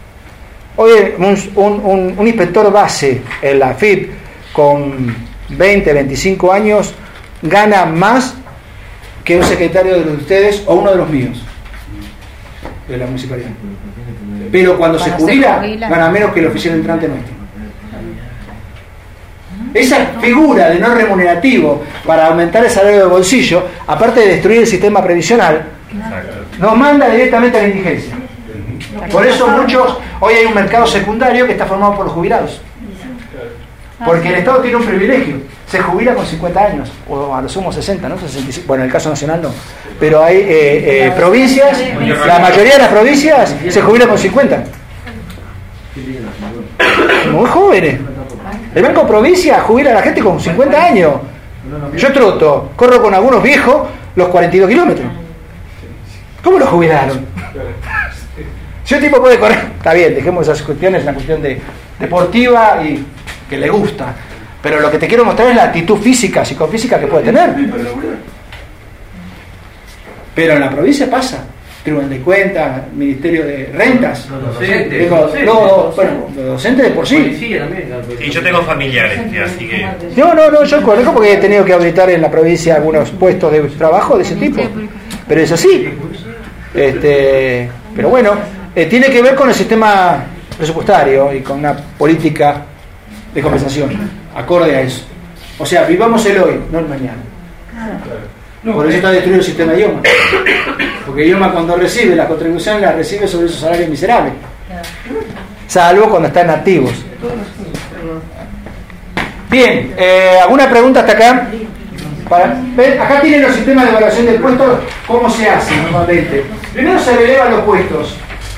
Hoy un inspector base en la AFIP con 20, 25 años gana más que un secretario de ustedes o uno de los míos de la municipalidad. Pero cuando se jubila, gana menos que el oficial entrante nuestro. Esa figura de no remunerativo para aumentar el salario de bolsillo, aparte de destruir el sistema previsional, nos manda directamente a la indigencia. Por eso hoy hay un mercado secundario que está formado por los jubilados. Porque el Estado tiene un privilegio. Se jubila con 50 años, o a lo sumo 60, ¿no? 65. Bueno, en el caso nacional no. Pero hay provincias, la mayoría de las provincias se jubila con 50. Muy jóvenes. El Banco Provincia jubila a la gente con 50 años. Yo troto, corro con algunos viejos los 42 kilómetros. ¿Cómo lo jubilaron? Si un tipo puede correr, está bien, dejemos esas cuestiones, es una cuestión deportiva y que le gusta. Pero lo que te quiero mostrar es la actitud física, psicofísica que puede tener. Pero en la provincia pasa. Tribunal de Cuentas, Ministerio de Rentas. Los docentes de por sí. Sí, yo tengo familiares, así que... No, yo conozco porque he tenido que auditar en la provincia algunos puestos de trabajo de ese tipo. Pero es así. Pero bueno, tiene que ver con el sistema presupuestario y con una política de compensación acorde a eso. O sea, vivamos el hoy, no el mañana. Por eso está destruido el sistema de IOMA. Porque IOMA cuando recibe las contribuciones las recibe sobre esos salarios miserables. Salvo cuando están activos. Bien, ¿alguna pregunta hasta acá? Acá tienen los sistemas de evaluación de puestos, ¿cómo se hace normalmente? Primero se relevan los puestos.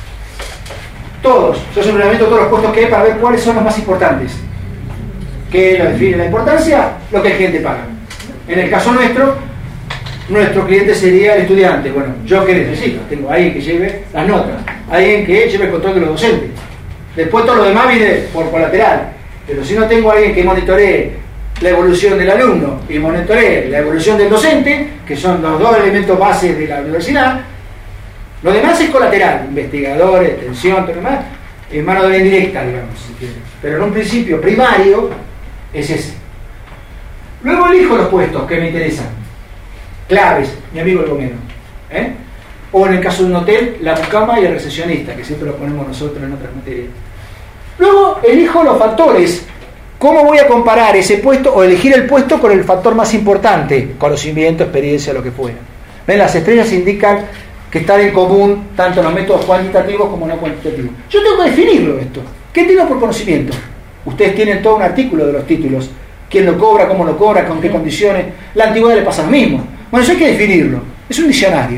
Todos. Yo siempre relevo todos los puestos que hay para ver cuáles son los más importantes. ¿Qué lo define la importancia? Lo que el cliente paga. En el caso nuestro cliente sería el estudiante. Bueno, ¿yo qué necesito? Tengo a alguien que lleve las notas, alguien que lleve el control de los docentes. Después todo lo demás viene por colateral. Pero si no tengo a alguien que monitoree la evolución del alumno y monitoree la evolución del docente, que son los dos elementos bases de la universidad, lo demás es colateral, investigadores, extensión, todo lo demás, en mano de obra indirecta, digamos, si quieren. Pero en un principio primario es ese. Luego elijo los puestos que me interesan. Claves, mi amigo el gomero. O en el caso de un hotel, la mucama y el recepcionista, que siempre lo ponemos nosotros en otras materias. Luego elijo los factores. ¿Cómo voy a comparar ese puesto o elegir el puesto con el factor más importante? Conocimiento, experiencia, lo que fuera. ¿Ven? Las estrellas indican que están en común tanto los métodos cuantitativos como no cuantitativos. Yo tengo que definirlo esto. ¿Qué tengo por conocimiento? Ustedes tienen todo un artículo de los títulos. ¿Quién lo cobra? ¿Cómo lo cobra? ¿Con qué condiciones? La antigüedad le pasa lo mismo. Bueno, eso hay que definirlo. Es un diccionario.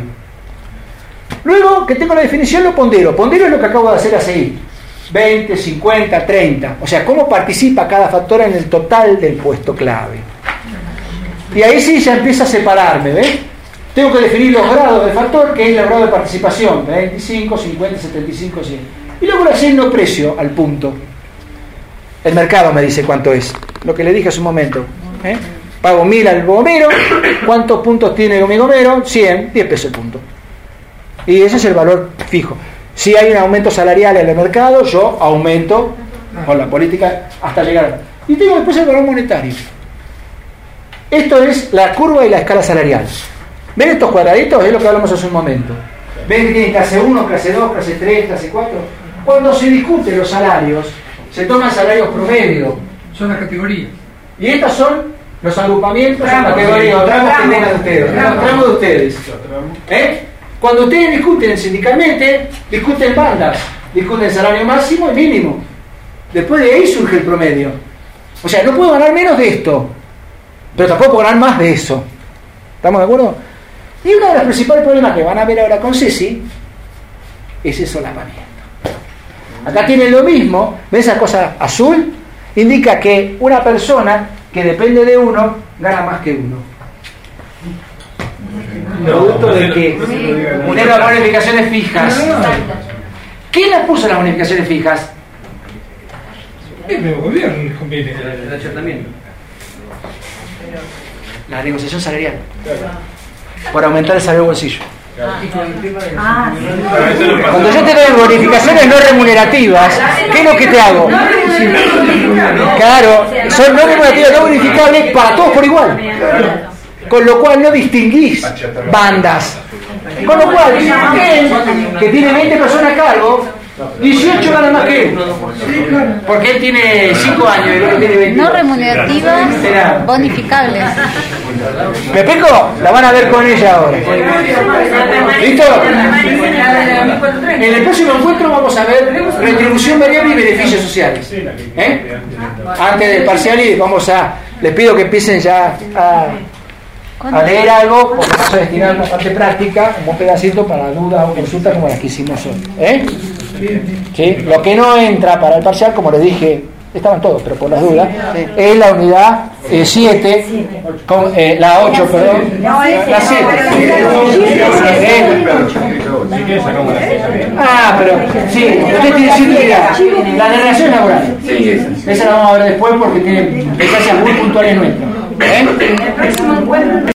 Luego que tengo la definición lo pondero. Pondero es lo que acabo de hacer así. 20, 50, 30. O sea, cómo participa cada factor en el total del puesto clave. Y ahí sí ya empieza a separarme, ¿ves? Tengo que definir los grados de factor, que es el grado de participación. 25, 50, 75, 100. Y luego le asigno precio al punto. El mercado me dice cuánto es. Lo que le dije hace un momento. Pago 1000 al gomero. ¿Cuántos puntos tiene mi gomero? 100, 10 pesos el punto. Y ese es el valor fijo. Si hay un aumento salarial en el mercado, yo aumento con la política hasta llegar. Y tengo después el valor monetario. Esto es la curva y la escala salarial. ¿Ven estos cuadraditos? Es lo que hablamos hace un momento. ¿Ven que tienen clase 1, clase 2, clase 3, clase 4? Cuando se discuten los salarios, se toman salarios promedio. Son las categorías. Y estas son los agrupamientos, son categorías, o tramos que tengan ustedes. Los tramos de ustedes. Cuando ustedes discuten sindicalmente, discuten bandas, discuten salario máximo y mínimo. Después de ahí surge el promedio. O sea, no puedo ganar menos de esto, pero tampoco puedo ganar más de eso. ¿Estamos de acuerdo? Y uno de los principales problemas que van a ver ahora con Ceci es el solapamiento. Acá tienen lo mismo. ¿Ven esa cosa azul? Indica que una persona que depende de uno gana más que uno. Producto de que poner las bonificaciones fijas. ¿Quién las puso las bonificaciones fijas? El nuevo gobierno les conviene. El achatamiento. La negociación salarial. Por aumentar el salario bolsillo. Cuando yo te doy bonificaciones no remunerativas, ¿qué es lo que te hago? Claro, son no remunerativas, no bonificables para todos por igual. Con lo cual no distinguís bandas. Con lo cual, él, que tiene 20 personas a cargo, 18 gana más que él. Porque él tiene 5 años y el otro tiene 20. No remunerativas, bonificables. ¿Me explico? La van a ver con ella ahora. ¿Listo? En el próximo encuentro vamos a ver retribución variable y beneficios sociales. Antes del parcial y les pido que empiecen ya a leer algo, porque vamos a destinar una parte práctica, un pedacito para dudas o consultas como las que hicimos hoy. ¿Sí? Lo que no entra para el parcial, como les dije, estaban todos, pero por las dudas, es la unidad 7, la 8, perdón, la 7. Pero sí, usted tiene 7 unidades. La de relaciones laborales. Esa la vamos a ver después porque tiene esencias muy puntuales nuestras.